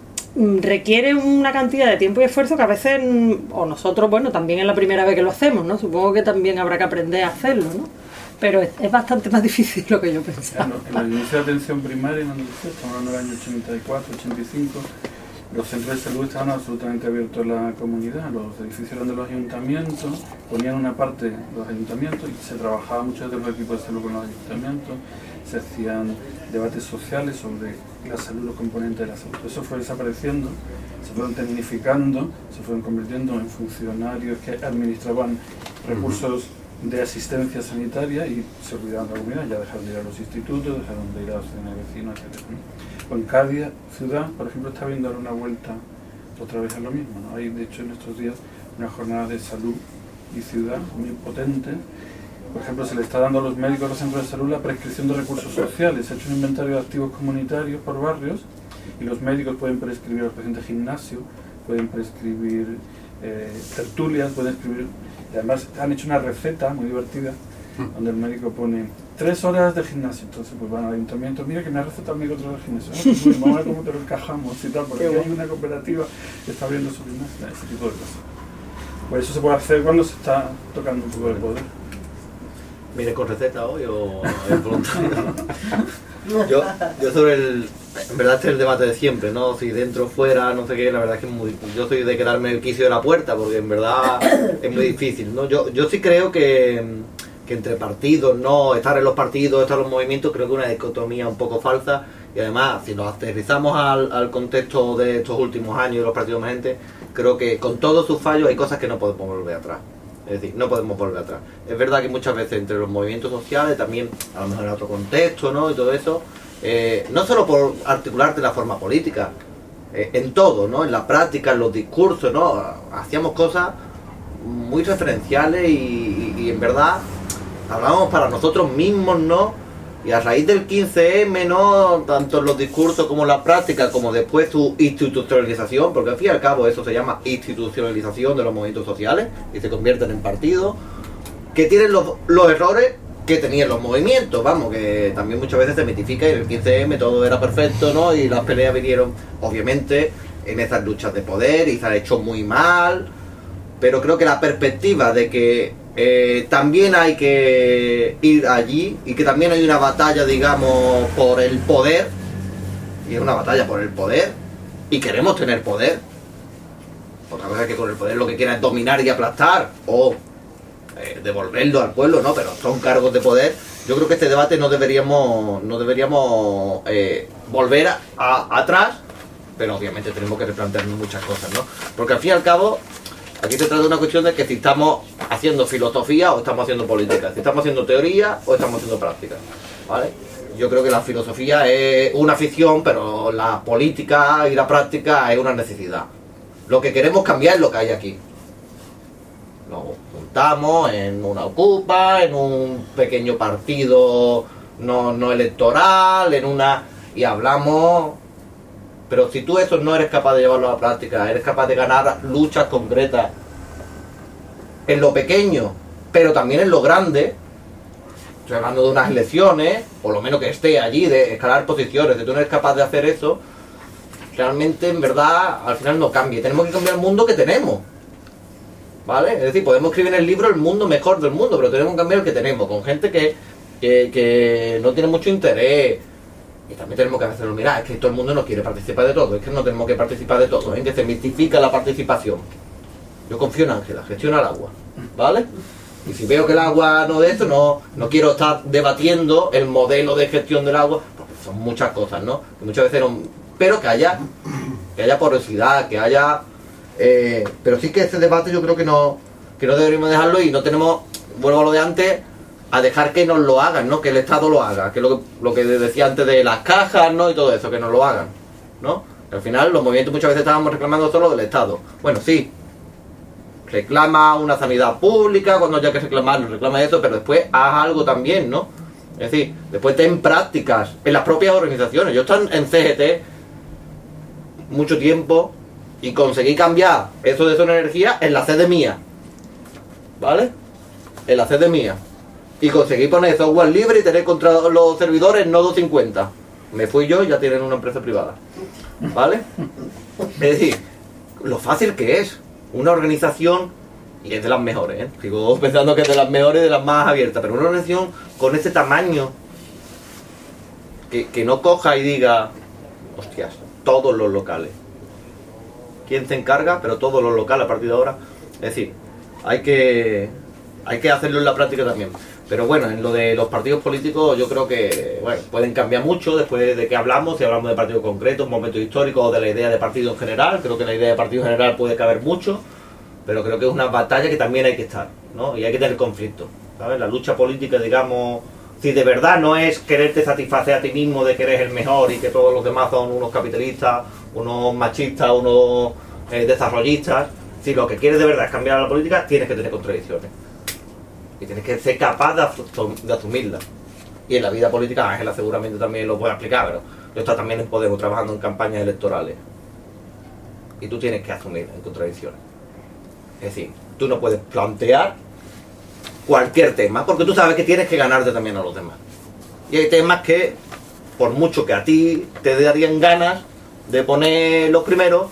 mm, requiere una cantidad de tiempo y esfuerzo que a veces, mm, o nosotros, bueno, también es la primera vez que lo hacemos, ¿no? Supongo que también habrá que aprender a hacerlo, ¿no? Pero es, es bastante más difícil de lo que yo pensaba. Claro, en el inicio de atención primaria en Andalucía, estamos hablando del año ochenta y cuatro, ochenta y cinco, los centros de salud estaban absolutamente abiertos a la comunidad, los edificios eran de los ayuntamientos, ponían una parte los ayuntamientos y se trabajaba mucho desde los equipos de salud con los ayuntamientos, se hacían debates sociales sobre la salud, los componentes de la salud. Eso fue desapareciendo, se fueron tecnificando, se fueron convirtiendo en funcionarios que administraban recursos de asistencia sanitaria y se olvidaron de la comunidad, ya dejaron de ir a los institutos, dejaron de ir a los vecinos, etcétera. O en Cádiz, ciudad, por ejemplo, está viendo ahora una vuelta otra vez a lo mismo, ¿no? Hay, de hecho, en estos días una jornada de salud y ciudad muy potente. Por ejemplo, se le está dando a los médicos de los centros de salud la prescripción de recursos sociales. Se ha hecho un inventario de activos comunitarios por barrios y los médicos pueden prescribir a los pacientes gimnasio, pueden prescribir eh, tertulias, pueden escribir... Y además han hecho una receta muy divertida donde el médico pone tres horas de gimnasio. Entonces pues van al ayuntamiento, mira que me ha recetado el médico tres horas de gimnasio. Ah, pues, bueno, vamos a ver cómo te lo encajamos y tal, porque aquí hay una cooperativa que está abriendo su gimnasio, ese tipo de cosas. Pues eso se puede hacer cuando se está tocando un poco el poder. ¿Viene con receta hoy o es voluntario? yo, yo sobre el, en verdad este es el debate de siempre, ¿no? Si dentro, fuera, no sé qué, la verdad es que es muy, yo soy de quedarme en el quicio de la puerta, porque en verdad es muy difícil, ¿no? Yo, yo sí creo que, que entre partidos, ¿no? Estar en los partidos, estar en los movimientos, creo que es una dicotomía un poco falsa, y además, si nos aterrizamos al, al contexto de estos últimos años de los partidos emergentes, creo que con todos sus fallos hay cosas que no podemos volver atrás. Es decir, no podemos volver atrás. Es verdad que muchas veces entre los movimientos sociales, también a lo mejor en otro contexto, ¿no? Y todo eso, eh, no solo por articularte la forma política, eh, en todo, ¿no? En la práctica, en los discursos, ¿no? Hacíamos cosas muy referenciales y, y, y en verdad hablábamos para nosotros mismos, ¿no? Y a raíz del quince eme, ¿no? Tanto en los discursos como en la práctica, como después su institucionalización, porque al fin y al cabo eso se llama institucionalización de los movimientos sociales y se convierten en partidos, que tienen los, los errores que tenían los movimientos, vamos, que también muchas veces se mitifica y en el quince eme todo era perfecto, ¿no? Y las peleas vinieron, obviamente, en esas luchas de poder y se ha hecho muy mal, pero creo que la perspectiva de que Eh, también hay que ir allí y que también hay una batalla, digamos, por el poder, y es una batalla por el poder y queremos tener poder. Otra cosa es que con el poder lo que quiera es dominar y aplastar o eh, devolverlo al pueblo, ¿no? Pero son cargos de poder. Yo creo que este debate no deberíamos no deberíamos eh, volver a, a, atrás, pero obviamente tenemos que replantearnos muchas cosas, ¿no? Porque al fin y al cabo aquí se trata de una cuestión de que si estamos haciendo filosofía o estamos haciendo política, si estamos haciendo teoría o estamos haciendo práctica, ¿vale? Yo creo que la filosofía es una ficción, pero la política y la práctica es una necesidad. Lo que queremos cambiar es lo que hay aquí. Nos juntamos en una ocupa, en un pequeño partido no, no electoral, en una y hablamos. Pero si tú eso no eres capaz de llevarlo a la práctica, eres capaz de ganar luchas concretas en lo pequeño, pero también en lo grande, estoy hablando de unas elecciones, por lo menos que esté allí, de escalar posiciones, si tú no eres capaz de hacer eso, realmente en verdad al final no cambia. Tenemos que cambiar el mundo que tenemos, ¿vale? Es decir, podemos escribir en el libro el mundo mejor del mundo, pero tenemos que cambiar el que tenemos, con gente que, que, que no tiene mucho interés. Y también tenemos que hacerlo mirar, es que todo el mundo no quiere participar de todo, es que no tenemos que participar de todo, en que se mitifica la participación. Yo confío en Ángela, gestiona el agua, ¿vale? Y si veo que el agua no de esto, no, no quiero estar debatiendo el modelo de gestión del agua, porque son muchas cosas, ¿no? Que muchas veces no, pero que haya, que haya porosidad, que haya... Eh, pero sí que ese debate yo creo que no, que no deberíamos dejarlo y no tenemos, vuelvo a lo de antes, a dejar que nos lo hagan, ¿no? Que el Estado lo haga, que es lo que, lo que decía antes de las cajas, ¿no? Y todo eso, que nos lo hagan, ¿no? Al final los movimientos muchas veces estábamos reclamando solo del Estado. Bueno, sí, reclama una sanidad pública cuando haya que reclamarlo, reclama eso, pero después haz algo también, ¿no? Es decir, después ten prácticas en las propias organizaciones. Yo estaba en C G T mucho tiempo y conseguí cambiar eso de zona de energía en la sede mía, ¿vale? En la sede mía. Y conseguí poner software libre y tener contra los servidores Nodo cincuenta. Me fui yo y ya tienen una empresa privada, ¿vale? Es decir, lo fácil que es una organización, y es de las mejores, ¿eh? Sigo pensando que es de las mejores y de las más abiertas, pero una organización con ese tamaño que, que no coja y diga, hostias, todos los locales. ¿Quién se encarga? Pero todos los locales a partir de ahora. Es decir, hay que, hay que hacerlo en la práctica también. Pero bueno, en lo de los partidos políticos yo creo que bueno, pueden cambiar mucho después de que hablamos, si hablamos de partidos concretos, momentos históricos o de la idea de partido en general. Creo que la idea de partido en general puede caber mucho, pero creo que es una batalla que también hay que estar, ¿no? Y hay que tener conflicto, ¿sabes? La lucha política, digamos, si de verdad no es quererte satisfacer a ti mismo de que eres el mejor y que todos los demás son unos capitalistas, unos machistas, unos eh, desarrollistas, si lo que quieres de verdad es cambiar la política, tienes que tener contradicciones. Y tienes que ser capaz de, de asumirla. Y en la vida política, Ángela seguramente también lo puede explicar, pero yo estoy también en Podemos trabajando en campañas electorales. Y tú tienes que asumir en contradicciones. Es decir, tú no puedes plantear cualquier tema, porque tú sabes que tienes que ganarte también a los demás. Y hay temas que, por mucho que a ti te darían ganas de poner los primeros,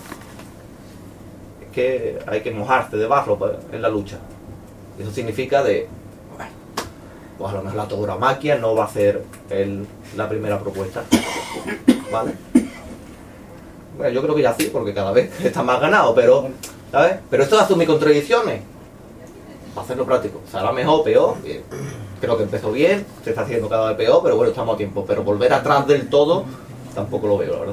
es que hay que mojarse de barro en la lucha. Eso significa de, bueno, pues a lo mejor la tauromaquia no va a ser el, la primera propuesta. ¿vale? Bueno, yo creo que ya sí, porque cada vez está más ganado, pero, ¿sabes? Pero esto de asumir contradicciones, hacerlo práctico, o sea, ahora mejor, peor, bien. Creo que empezó bien, se está haciendo cada vez peor, pero bueno, estamos a tiempo. Pero volver atrás del todo, tampoco lo veo, la verdad.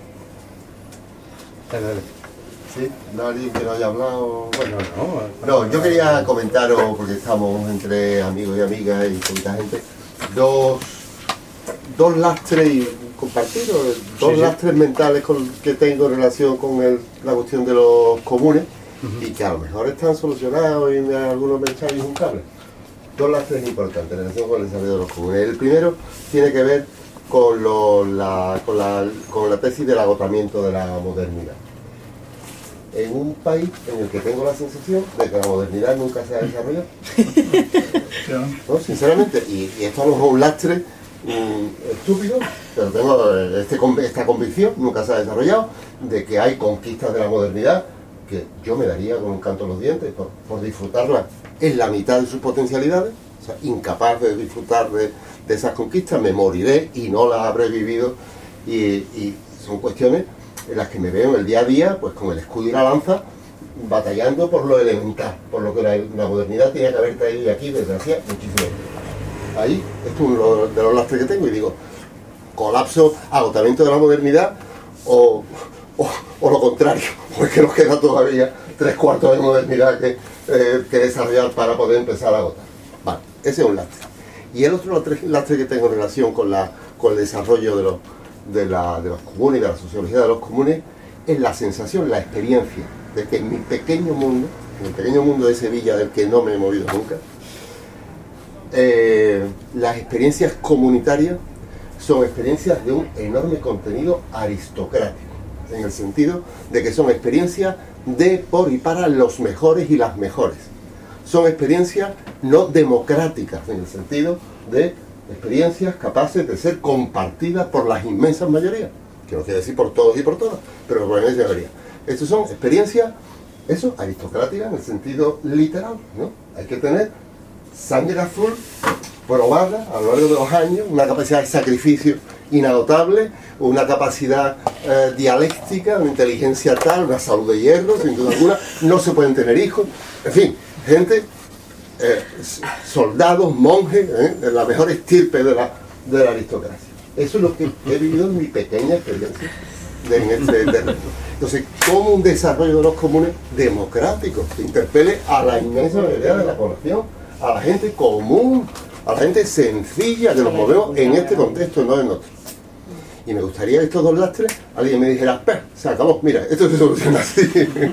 ¿Sí? ¿Nadie que no haya hablado? Bueno, no. No, yo quería comentaros, porque estamos entre amigos y amigas y poquita gente, dos, dos lastres y compartir, dos Sí, sí. lastres mentales con, que tengo en relación con el, la cuestión de los comunes, uh-huh. y que a lo mejor están solucionados y me, algunos me echáis un cable. Dos lastres importantes en relación con el desarrollo de los comunes. El primero tiene que ver con, lo, la, con, la, con la tesis del agotamiento de la modernidad. En un país en el que tengo la sensación de que la modernidad nunca se ha desarrollado. ¿No? Sinceramente, y, y esto a lo mejor es un lastre mmm, estúpido, pero tengo este, esta convicción, nunca se ha desarrollado, de que hay conquistas de la modernidad que yo me daría con un canto en los dientes por, por disfrutarlas en la mitad de sus potencialidades, o sea, incapaz de disfrutar de, de esas conquistas, me moriré y no las habré vivido, y, y son cuestiones en las que me veo en el día a día, pues con el escudo y la lanza, batallando por lo elemental, por lo que la, la modernidad tenía que haber traído aquí desde hacía muchísimo tiempo. Ahí, esto es uno de los lastres que tengo, y digo, colapso, agotamiento de la modernidad, o, o, o lo contrario, porque nos queda todavía tres cuartos de modernidad que, eh, que desarrollar para poder empezar a agotar. Vale, ese es un lastre. Y el otro lastre, lastre que tengo en relación con, la, con el desarrollo de los, de, la, de los comunes, de la sociología de los comunes, es la sensación, la experiencia de que en mi pequeño mundo, en el pequeño mundo de Sevilla del que no me he movido nunca, eh, las experiencias comunitarias son experiencias de un enorme contenido aristocrático, en el sentido de que son experiencias de, por y para los mejores y las mejores. Son experiencias no democráticas, en el sentido de experiencias capaces de ser compartidas por las inmensas mayorías, que no quiere decir por todos y por todas, pero por la inmensa mayoría. Estas son experiencias, eso, aristocráticas en el sentido literal, ¿no? Hay que tener sangre azul probada a lo largo de los años, una capacidad de sacrificio inagotable, una capacidad eh, dialéctica, una inteligencia tal, una salud de hierro, sin duda alguna. No se pueden tener hijos, en fin, gente, eh, soldados, monjes, eh, de la mejor estirpe de la, de la aristocracia. Eso es lo que he vivido en mi pequeña experiencia de, en este terreno. Entonces, ¿cómo un desarrollo de los comunes democráticos que interpele a la inmensa mayoría de la población, a la gente común, a la gente sencilla que nos movemos en este contexto, no en otro? Y me gustaría que estos dos lastres alguien me dijera, ¡peh! Se acabó, mira, esto se soluciona así.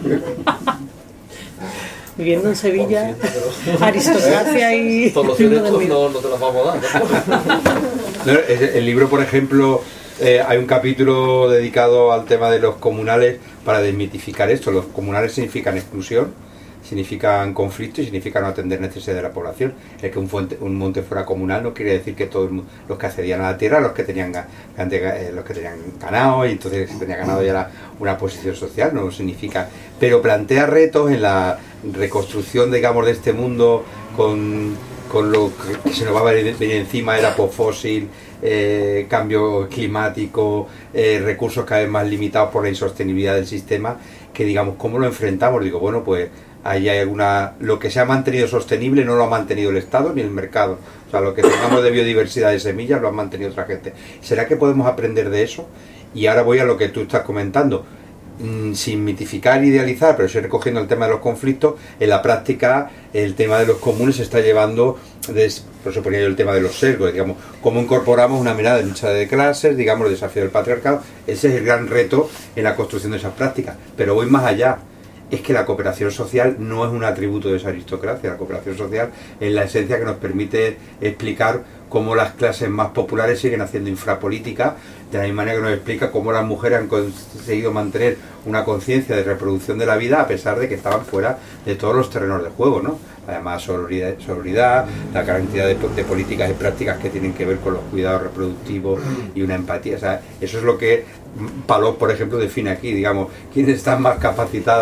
Viviendo en Sevilla, aristocracia y... Soluciones no, no te las vamos a dar, ¿no? No, el libro, por ejemplo, eh, hay un capítulo dedicado al tema de los comunales para desmitificar esto. Los comunales significan exclusión, significan conflicto y significan no atender necesidades de la población. El que un, fuente, un monte fuera comunal no quiere decir que todos los que accedían a la tierra, los que tenían los que tenían ganado, y entonces si tenía ganado ya era una posición social, no lo significa. Pero plantea retos en la reconstrucción, digamos, de este mundo con, con lo que, que se nos va a venir encima, era posfósil, eh, cambio climático, eh, recursos cada vez más limitados por la insostenibilidad del sistema, que digamos, ¿cómo lo enfrentamos? Digo, bueno, pues ahí hay alguna... Lo que se ha mantenido sostenible no lo ha mantenido el Estado ni el mercado. O sea, lo que tengamos de biodiversidad de semillas lo ha mantenido otra gente. ¿Será que podemos aprender de eso? Y ahora voy a lo que tú estás comentando. Mm, sin mitificar e idealizar, pero sí recogiendo el tema de los conflictos, en la práctica el tema de los comunes se está llevando, des, por eso ponía yo el tema de los sesgos, digamos, cómo incorporamos una mirada de lucha de clases, digamos, el desafío del patriarcado. Ese es el gran reto en la construcción de esas prácticas. Pero voy más allá. Es que la cooperación social no es un atributo de esa aristocracia. La cooperación social es la esencia que nos permite explicar cómo las clases más populares siguen haciendo infrapolítica, de la misma manera que nos explica cómo las mujeres han conseguido mantener una conciencia de reproducción de la vida a pesar de que estaban fuera de todos los terrenos de juego, ¿no? Además, sororidad, sororidad la cantidad de, de políticas y prácticas que tienen que ver con los cuidados reproductivos y una empatía. O sea, eso es lo que Palop, por ejemplo, define aquí, digamos, quiénes están más capacitadas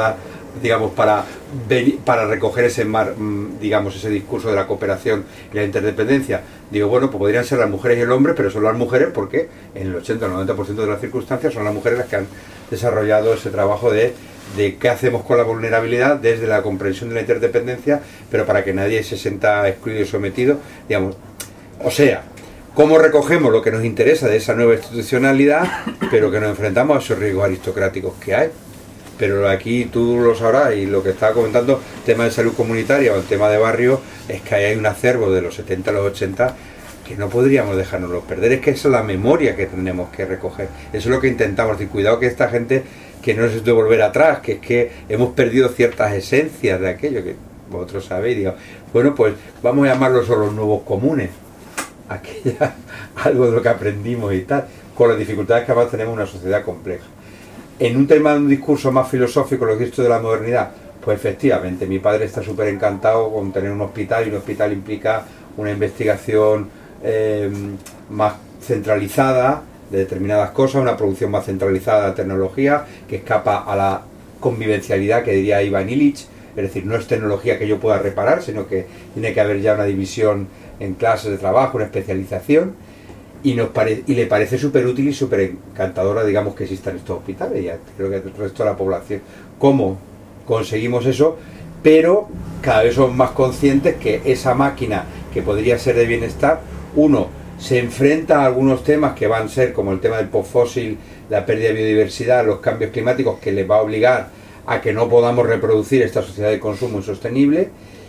digamos, para, para recoger ese mar, digamos, ese discurso de la cooperación y la interdependencia. Digo, bueno, pues podrían ser las mujeres y el hombre, pero son las mujeres porque en el ochenta o el noventa por ciento de las circunstancias son las mujeres las que han desarrollado ese trabajo de, de qué hacemos con la vulnerabilidad desde la comprensión de la interdependencia, pero para que nadie se sienta excluido y sometido, digamos. O sea, cómo recogemos lo que nos interesa de esa nueva institucionalidad, pero que nos enfrentamos a esos riesgos aristocráticos que hay. Pero aquí tú lo sabrás, y lo que estaba comentando, el tema de salud comunitaria o el tema de barrio, es que ahí hay un acervo de los setenta a los ochenta que no podríamos dejárnoslo perder. Es que esa es la memoria que tenemos que recoger. Eso es lo que intentamos decir. Cuidado que esta gente, que no es de volver atrás, que es que hemos perdido ciertas esencias de aquello que vosotros sabéis. Digo, bueno, pues vamos a llamarlos los nuevos comunes. Aquella, algo de lo que aprendimos y tal, con las dificultades que además tenemos en una sociedad compleja. En un tema de un discurso más filosófico, lo que he dicho de la modernidad, pues efectivamente, mi padre está súper encantado con tener un hospital, y un hospital implica una investigación eh, más centralizada de determinadas cosas, una producción más centralizada de tecnología, que escapa a la convivencialidad que diría Ivan Illich, es decir, no es tecnología que yo pueda reparar, sino que tiene que haber ya una división en clases de trabajo, una especialización. Y, nos pare y le parece súper útil y súper encantadora, digamos, que existan estos hospitales, ya creo que el resto de la población. ¿Cómo conseguimos eso? Pero cada vez somos más conscientes que esa máquina que podría ser de bienestar, uno, se enfrenta a algunos temas que van a ser como el tema del postfósil, la pérdida de biodiversidad, los cambios climáticos, que les va a obligar a que no podamos reproducir esta sociedad de consumo insostenible.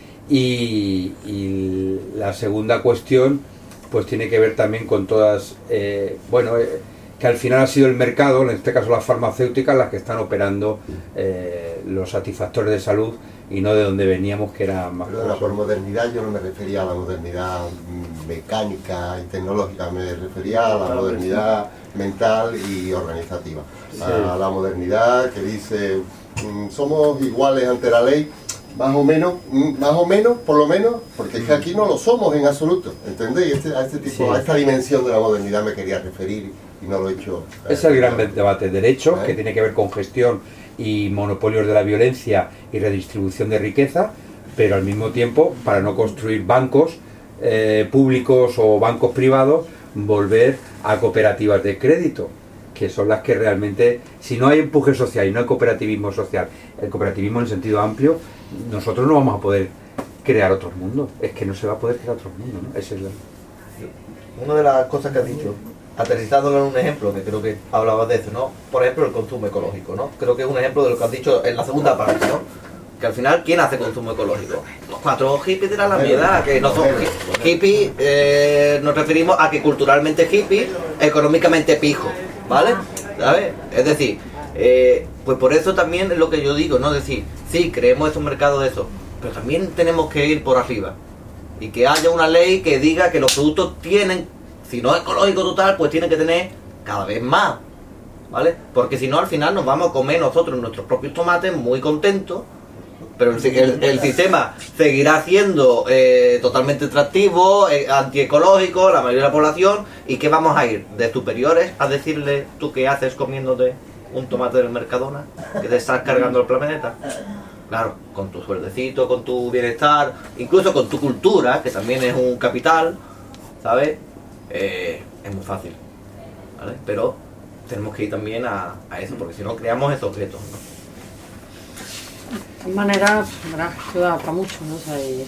Y, y la segunda cuestión pues tiene que ver también con todas, eh, bueno, eh, que al final ha sido el mercado, en este caso las farmacéuticas, las que están operando eh, los satisfactores de salud, y no de donde veníamos, que era más... Perdona, por modernidad yo no me refería a la modernidad mecánica y tecnológica, me refería a la modernidad mental y organizativa. Sí. A la modernidad que dice, somos iguales ante la ley, más o menos, más o menos, por lo menos, porque es que aquí no lo somos en absoluto, ¿entendéis? Este, a este tipo, sí. A esta dimensión de la modernidad me quería referir y no lo he hecho. Es el gran debate. Derecho, ¿eh? Que tiene que ver con gestión y monopolios de la violencia y redistribución de riqueza, pero al mismo tiempo, para no construir bancos eh, públicos o bancos privados, volver a cooperativas de crédito, que son las que realmente, si no hay empuje social y no hay cooperativismo social, el cooperativismo en el sentido amplio, nosotros no vamos a poder crear otro mundo. Es que no se va a poder crear otro mundo, ¿no? Ese es la... Una de las cosas que has dicho, aterrizándolo en un ejemplo, que creo que hablabas de eso, ¿no? Por ejemplo, el consumo ecológico, ¿no? Creo que es un ejemplo de lo que has dicho en la segunda parte, ¿no? Que al final, ¿quién hace consumo ecológico? Los cuatro hippies de la Alameda, que no son hippies, eh, nos referimos a que culturalmente hippie, económicamente pijo, ¿vale? ¿Sabes? Es decir, eh, pues por eso también es lo que yo digo, ¿no? Es decir, sí, creemos es un mercado de eso, pero también tenemos que ir por arriba. Y que haya una ley que diga que los productos tienen, si no es ecológico total, pues tienen que tener cada vez más, ¿vale? Porque si no, al final nos vamos a comer nosotros nuestros propios tomates muy contentos, pero el, el, el sistema seguirá siendo eh, totalmente extractivo, eh, antiecológico, la mayoría de la población. ¿Y qué vamos a ir? ¿De superiores a decirle tú qué haces comiéndote un tomate del Mercadona? ¿Que te estás cargando el planeta? Claro, con tu sueldecito, con tu bienestar, incluso con tu cultura, que también es un capital, ¿sabes? Eh, es muy fácil, ¿vale? Pero tenemos que ir también a, a eso, porque si no creamos esos objetos, ¿no? De todas maneras, esto da para mucho, ¿no? O sea, y...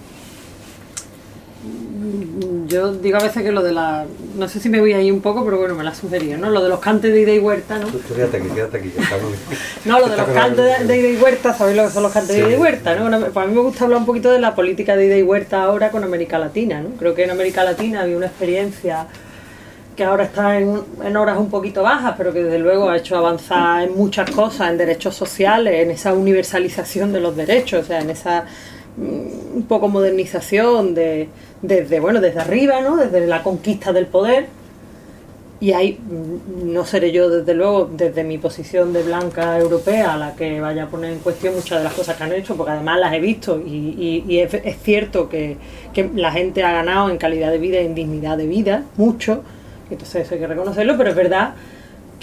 yo digo a veces que lo de la... no sé si me voy ahí un poco, pero bueno, me la ha sugerido, ¿no? Lo de los cantes de ida y huerta, ¿no? Tú, tú quédate aquí, quédate aquí. No, lo de los cantes de, de ida y huerta, ¿sabéis lo que son los cantes sí. de ida y huerta, no? Bueno, pues a mí me gusta hablar un poquito de la política de ida y huerta ahora con América Latina, ¿no? Creo que en América Latina había una experiencia que ahora está en, en horas un poquito bajas, pero que desde luego ha hecho avanzar en muchas cosas, en derechos sociales, en esa universalización de los derechos, o sea, en esa un poco modernización de, desde, bueno, desde arriba, ¿no? Desde la conquista del poder. Y ahí no seré yo, desde luego, desde mi posición de blanca europea, la que vaya a poner en cuestión muchas de las cosas que han hecho, porque además las he visto y, y, y es, es cierto que, que la gente ha ganado en calidad de vida y en dignidad de vida, mucho, entonces eso hay que reconocerlo, pero es verdad que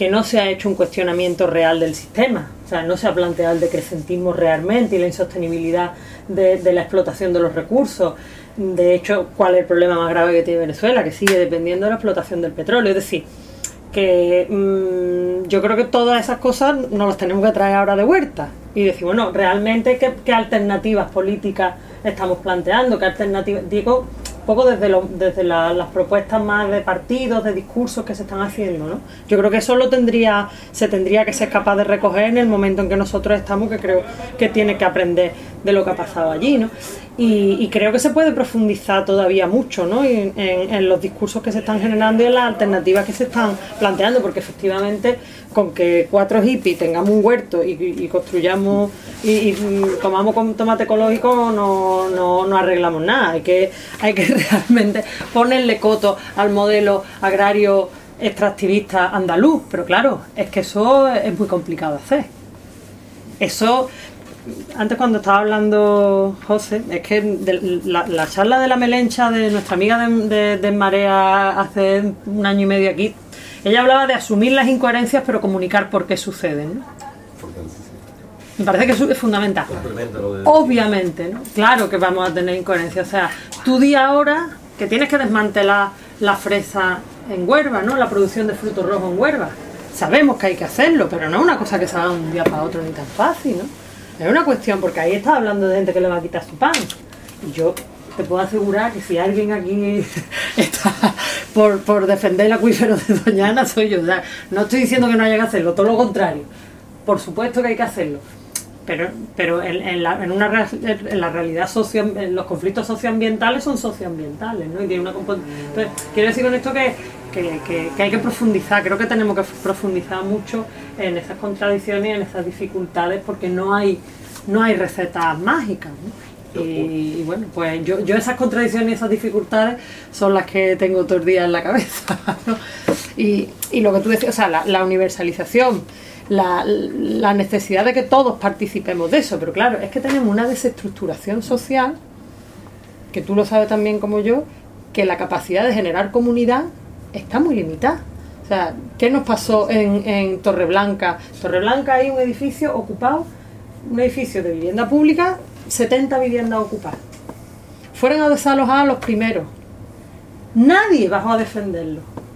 que no se ha hecho un cuestionamiento real del sistema. O sea, no se ha planteado el decrecentismo realmente y la insostenibilidad de, de la explotación de los recursos. De hecho, ¿cuál es el problema más grave que tiene Venezuela? Que sigue dependiendo de la explotación del petróleo. Es decir, que mmm, yo creo que todas esas cosas nos las tenemos que traer ahora de vuelta y decir, bueno, realmente qué, qué alternativas políticas estamos planteando, qué alternativas, digo, un poco desde, lo, desde la, las propuestas más de partidos, de discursos que se están haciendo, ¿no? Yo creo que eso lo tendría, se tendría que ser capaz de recoger en el momento en que nosotros estamos, que creo que tiene que aprender de lo que ha pasado allí, ¿no? Y, y creo que se puede profundizar todavía mucho, ¿no? En, en, en los discursos que se están generando y en las alternativas que se están planteando, porque efectivamente con que cuatro hippies tengamos un huerto y, y, y construyamos y, y comamos con tomate ecológico no, no, no arreglamos nada. Hay que, hay que realmente ponerle coto al modelo agrario extractivista andaluz, pero claro, es que eso es muy complicado de hacer. Eso... Antes cuando estaba hablando José, es que de la, la charla de la Melencha de nuestra amiga de, de, de Marea hace un año y medio aquí, ella hablaba de asumir las incoherencias pero comunicar por qué suceden, ¿no? Me parece que eso es fundamental. Obviamente, ¿no? Claro que vamos a tener incoherencias. O sea, tú di ahora que tienes que desmantelar la fresa en Huelva, ¿no? La producción de frutos rojos en Huelva. Sabemos que hay que hacerlo, pero no es una cosa que se haga de un día para otro ni tan fácil, ¿no? Es una cuestión, porque ahí está hablando de gente que le va a quitar su pan. Y yo te puedo asegurar que si alguien aquí está por, por defender el acuífero de Doñana, soy yo. O sea, no estoy diciendo que no haya que hacerlo, todo lo contrario. Por supuesto que hay que hacerlo. Pero, pero en, en, la, en, una, en la realidad socio, en los conflictos socioambientales son socioambientales, ¿no? Y tiene una compo- Entonces, quiero decir con esto que, que, que, que hay que profundizar, creo que tenemos que profundizar mucho en esas contradicciones y en esas dificultades, porque no hay, no hay recetas mágicas, ¿no? Y, y bueno, pues yo, yo esas contradicciones y esas dificultades son las que tengo todo el día en la cabeza, ¿no? Y, y lo que tú decías, o sea, la, la universalización, La, la necesidad de que todos participemos de eso, pero claro, es que tenemos una desestructuración social, que tú lo sabes también como yo, que la capacidad de generar comunidad está muy limitada. O sea, ¿qué nos pasó en, en Torreblanca? Torreblanca hay un edificio ocupado, un edificio de vivienda pública, setenta viviendas ocupadas. Fueron a desalojar a los primeros. Nadie bajó a defenderlo.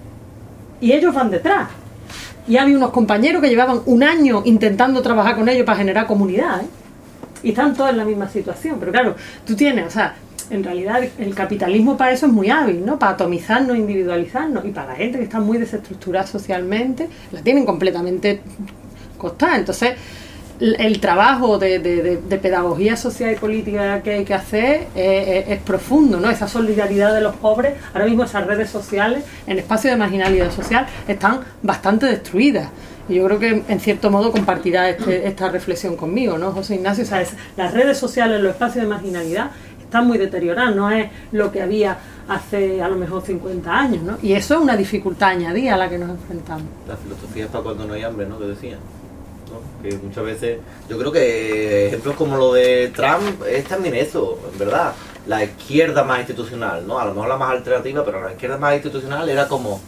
Y ellos van detrás. Y había unos compañeros que llevaban un año intentando trabajar con ellos para generar comunidad, ¿eh? Y están todos en la misma situación. Pero claro, tú tienes, o sea, en realidad el capitalismo para eso es muy hábil, ¿no? Para atomizarnos, individualizarnos. Y para la gente que está muy desestructurada socialmente, la tienen completamente costada. Entonces, el, el trabajo de, de, de, de pedagogía social y política que hay que hacer es, es, es profundo, ¿no? Esa solidaridad de los pobres, ahora mismo esas redes sociales, en espacios de marginalidad social, están bastante destruidas. Y yo creo que en cierto modo compartirá este, esta reflexión conmigo, ¿no, José Ignacio? O sea, es, las redes sociales, los espacios de marginalidad están muy deteriorados, no es lo que había hace a lo mejor cincuenta años, ¿no? Y eso es una dificultad añadida a la que nos enfrentamos. La filosofía es para cuando no hay hambre, ¿no? Que decían, ¿no? Que muchas veces, yo creo que ejemplos como lo de Trump es también eso, en verdad. La izquierda más institucional, ¿no? A lo mejor la más alternativa, pero la izquierda más institucional era como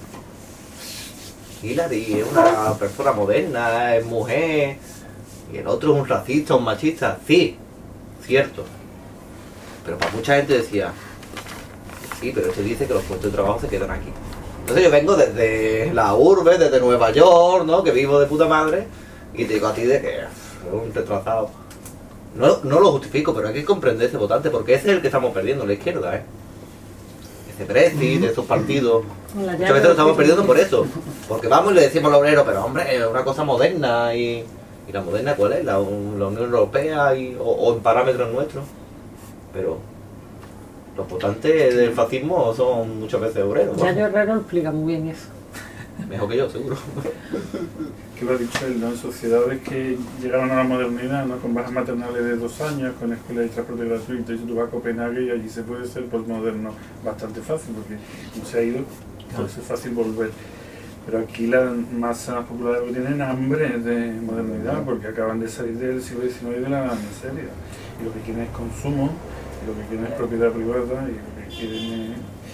Hillary es una persona moderna, es mujer, y el otro es un racista, un machista. Sí, cierto. Pero para mucha gente decía, sí, pero este dice que los puestos de trabajo se quedan aquí. Entonces yo vengo desde la urbe, desde Nueva York, ¿no? Que vivo de puta madre, y te digo a ti de que es un retrasado. No, no lo justifico, pero hay que comprender ese votante, porque ese es el que estamos perdiendo, la izquierda, ¿eh? Ese Brexit, esos partidos. Muchas veces lo estamos perdiendo por eso. Porque vamos y le decimos al obrero, pero hombre, es una cosa moderna. ¿Y, y la moderna cuál es? La, la Unión Europea y, o, o en parámetros nuestros. Pero los votantes del fascismo son muchas veces obreros. Ya yo Herrero explica muy bien eso. Mejor que yo, seguro. Que lo ha dicho él, ¿no? En sociedades que llegaron a la modernidad, ¿no? Con bajas maternales de dos años, con escuelas de transporte gratuito, y tú vas a Copenhague y allí se puede ser postmoderno bastante fácil, porque no se ha ido, entonces es fácil volver. Pero aquí las masas populares tienen hambre de modernidad, porque acaban de salir del siglo diecinueve de la miseria. Y lo que quieren es consumo, y lo que quieren es propiedad privada, y lo que quieren es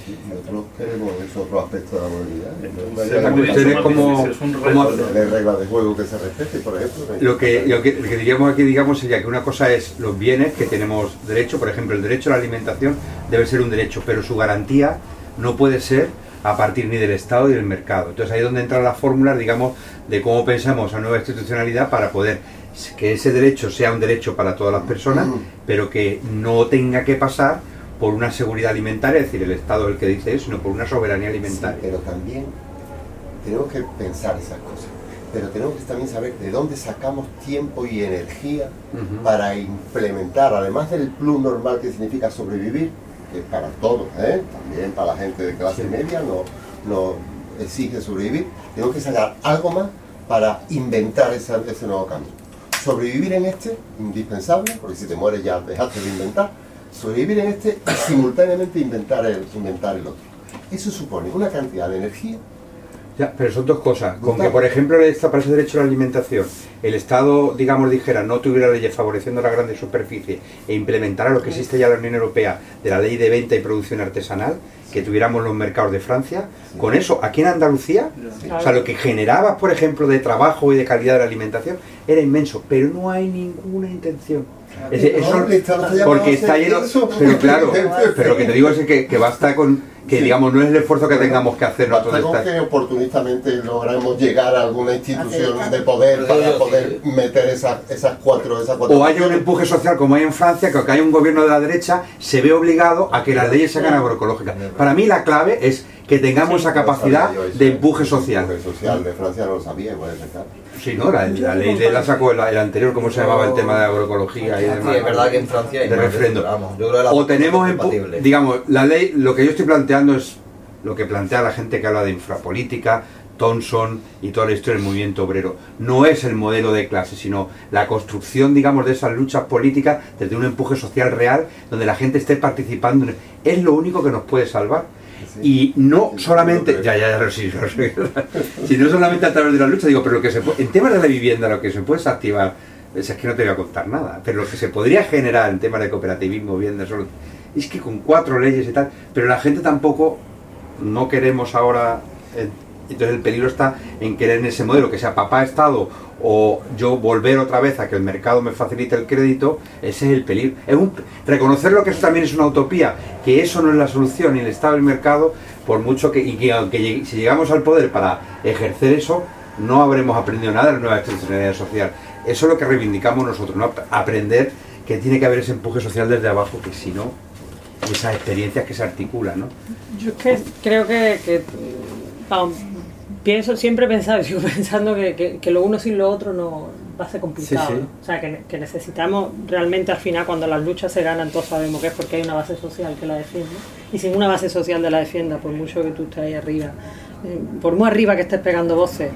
Y nosotros queremos esos otros aspectos de la modernidad. ¿no? Sí, No hay la algún- ustedes como- es un como- reto, ¿no? de reglas de juego que se respete, por ejemplo. Lo que, lo que, lo que diríamos aquí, digamos, sería que una cosa es los bienes que tenemos derecho, por ejemplo, el derecho a la alimentación debe ser un derecho, pero su garantía no puede ser a partir ni del Estado ni del mercado. Entonces ahí es donde entran las fórmulas, digamos, de cómo pensamos a nueva institucionalidad para poder que ese derecho sea un derecho para todas las personas, pero que no tenga que pasar por una seguridad alimentaria, es decir, el Estado es el que dice eso, sino por una soberanía Sí, alimentaria. pero también tenemos que pensar esas cosas. Pero tenemos que también saber de dónde sacamos tiempo y energía Ujú. para implementar, además del plus normal que significa sobrevivir, que es para todos, ¿eh? También para la gente de clase Sí. media no, no exige sobrevivir, tenemos que sacar algo más para inventar esa- ese nuevo camino. Sobrevivir en este, indispensable, porque si te mueres ya dejaste de inventar, sobrevivir en este y simultáneamente inventar el, inventar el otro. Eso supone una cantidad de energía. Ya, pero son dos cosas. Con Brutal. que, por ejemplo, esta- para ese derecho a la alimentación, el Estado, digamos, dijera, no tuviera leyes favoreciendo la grande superficie e implementara lo que existe ya en la Unión Europea de la ley de venta y producción artesanal, que tuviéramos los mercados de Francia, con eso, aquí en Andalucía, Sí. o sea, lo que generaba, por ejemplo, de trabajo y de calidad de la alimentación era inmenso, pero no hay ninguna intención. Es decir, eso- No, el Estado está llamado porque a está hacer lleno, eso. pero claro, pero lo que te digo es que, que basta con que, Sí. digamos, no es el esfuerzo que tengamos que hacer Basta nosotros. con estar- que oportunistamente logramos llegar a alguna institución Hacer- de poder para Pero, poder sí. meter esas, esas cuatro esas cuatro O haya un opciones. empuje social como hay en Francia, que aunque haya un gobierno de la derecha, se ve obligado a que las leyes se hagan agroecológicas. Para mí la clave es que tengamos esa capacidad No sabía yo eso. de empuje social. El empuje social de Francia no lo sabía, igual es verdad. Sí, ¿no? La, la ley de la sacó el, el anterior, ¿cómo se llamaba el tema de agroecología y Sí, demás? es verdad que en Francia hay de más, refrendo. pero vamos, yo creo que las O dos tenemos, son empu- compatibles. digamos, la ley, lo que yo estoy planteando es lo que plantea la gente que habla de infrapolítica, Thompson y toda la historia del movimiento obrero. No es el modelo de clase, sino la construcción, digamos, de esas luchas políticas desde un empuje social real, donde la gente esté participando. Es lo único que nos puede salvar. Sí. Y no Sí, solamente, lo ya, creo. ya, ya, sí, lo sé, si no solamente a través de la lucha, digo, pero lo que se puede, en temas de la vivienda, lo que se puede activar, es que no te voy a contar nada, pero lo que se podría generar en temas de cooperativismo, vivienda, solo, es que con cuatro leyes y tal, pero la gente tampoco, no queremos ahora, eh, entonces el peligro está en querer en ese modelo, que sea papá Estado o yo volver otra vez a que el mercado me facilite el crédito, ese es el peligro. Es un, reconocerlo que eso también es una utopía, que eso no es la solución, ni el Estado ni el mercado, por mucho que, y que aunque llegue- si llegamos al poder para ejercer eso, no habremos aprendido nada de la nueva institucionalidad social. Eso es lo que reivindicamos nosotros, ¿no? Aprender que tiene que haber ese empuje social desde abajo, que si no, esas experiencias que se articulan, ¿no? Yo es que creo que, que, vamos, pienso, siempre he pensado, sigo pensando que, que, que lo uno sin lo otro no va a ser complicado, Sí, sí. ¿no? O sea, que, que necesitamos realmente al final, cuando las luchas se ganan, todos sabemos que es porque hay una base social que la defiende. Y sin una base social de la defienda, por mucho que tú estés ahí arriba, eh, por muy arriba que estés pegando voces,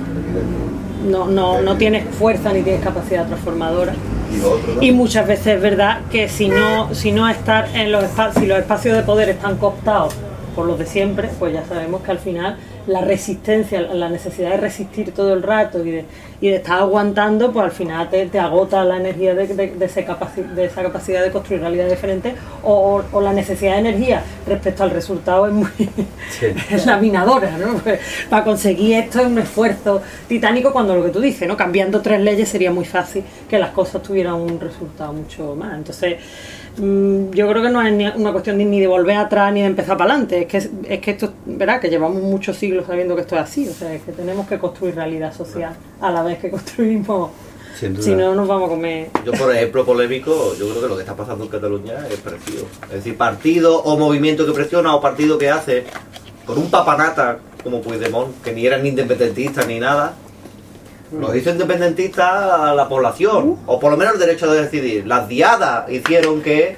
no, no, no tienes fuerza ni tienes capacidad transformadora. Y lo otro, ¿no? Y muchas veces es verdad que si no, si no estar en los espacios, si los espacios de poder están cooptados por los de siempre, pues ya sabemos que al final la resistencia, la necesidad de resistir todo el rato y de, y de estar aguantando, pues al final te, te agota la energía de, de, de, ese capaci de esa capacidad de construir realidades diferentes, o, o, o la necesidad de energía respecto al resultado es muy Sí. es laminadora, ¿no? Pues, para conseguir esto es un esfuerzo titánico, cuando lo que tú dices, ¿no? Cambiando tres leyes sería muy fácil que las cosas tuvieran un resultado mucho más. Entonces, mmm, yo creo que no es ni una cuestión ni de volver atrás ni de empezar para adelante, es que, es que esto, verá, que llevamos muchos siglos sabiendo que esto es así, o sea, es que tenemos que construir realidad social a la vez que construimos, Sin duda. si no nos vamos a comer. Yo, por ejemplo, polémico, yo creo que lo que está pasando en Cataluña es parecido. Es decir, partido o movimiento que presiona o partido que hace con un papanata como Puigdemont, que ni eran independentistas ni nada, los hizo independentistas a la población, o por lo menos el derecho de decidir. Las diadas hicieron que...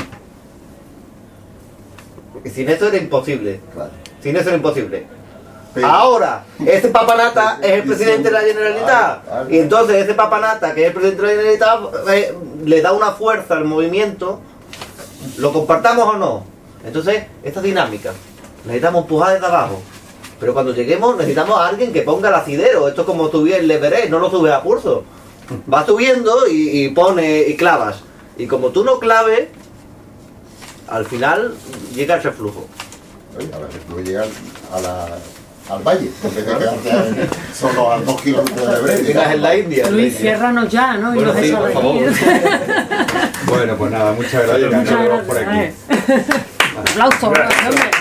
y sin eso era imposible. Claro. Sin eso era imposible. Pero- Ahora, ese papanata es el presidente de la Generalitat. Claro, Y entonces ese papanata, que es el presidente de la Generalitat, eh, le da una fuerza al movimiento, lo compartamos o no. Entonces, esta dinámica, necesitamos empujar desde abajo. Pero cuando lleguemos, necesitamos a alguien que ponga el asidero. Esto es como subir el Everest, no lo subes a pulso. Vas subiendo y, y pone y clavas. Y como tú no claves, al final llega el reflujo. Oye, a ver, luego llegar a la, al valle, en vez de quedarte solo a dos kilómetros de Breve. Llegas en la India. Luis, ciérranos ya, ¿no? Y Bueno, nos sí, echa por de favor. aquí. Bueno, pues nada, muchas gracias. Muchas Nos vemos por gracias. aquí. Aplausos, hombre.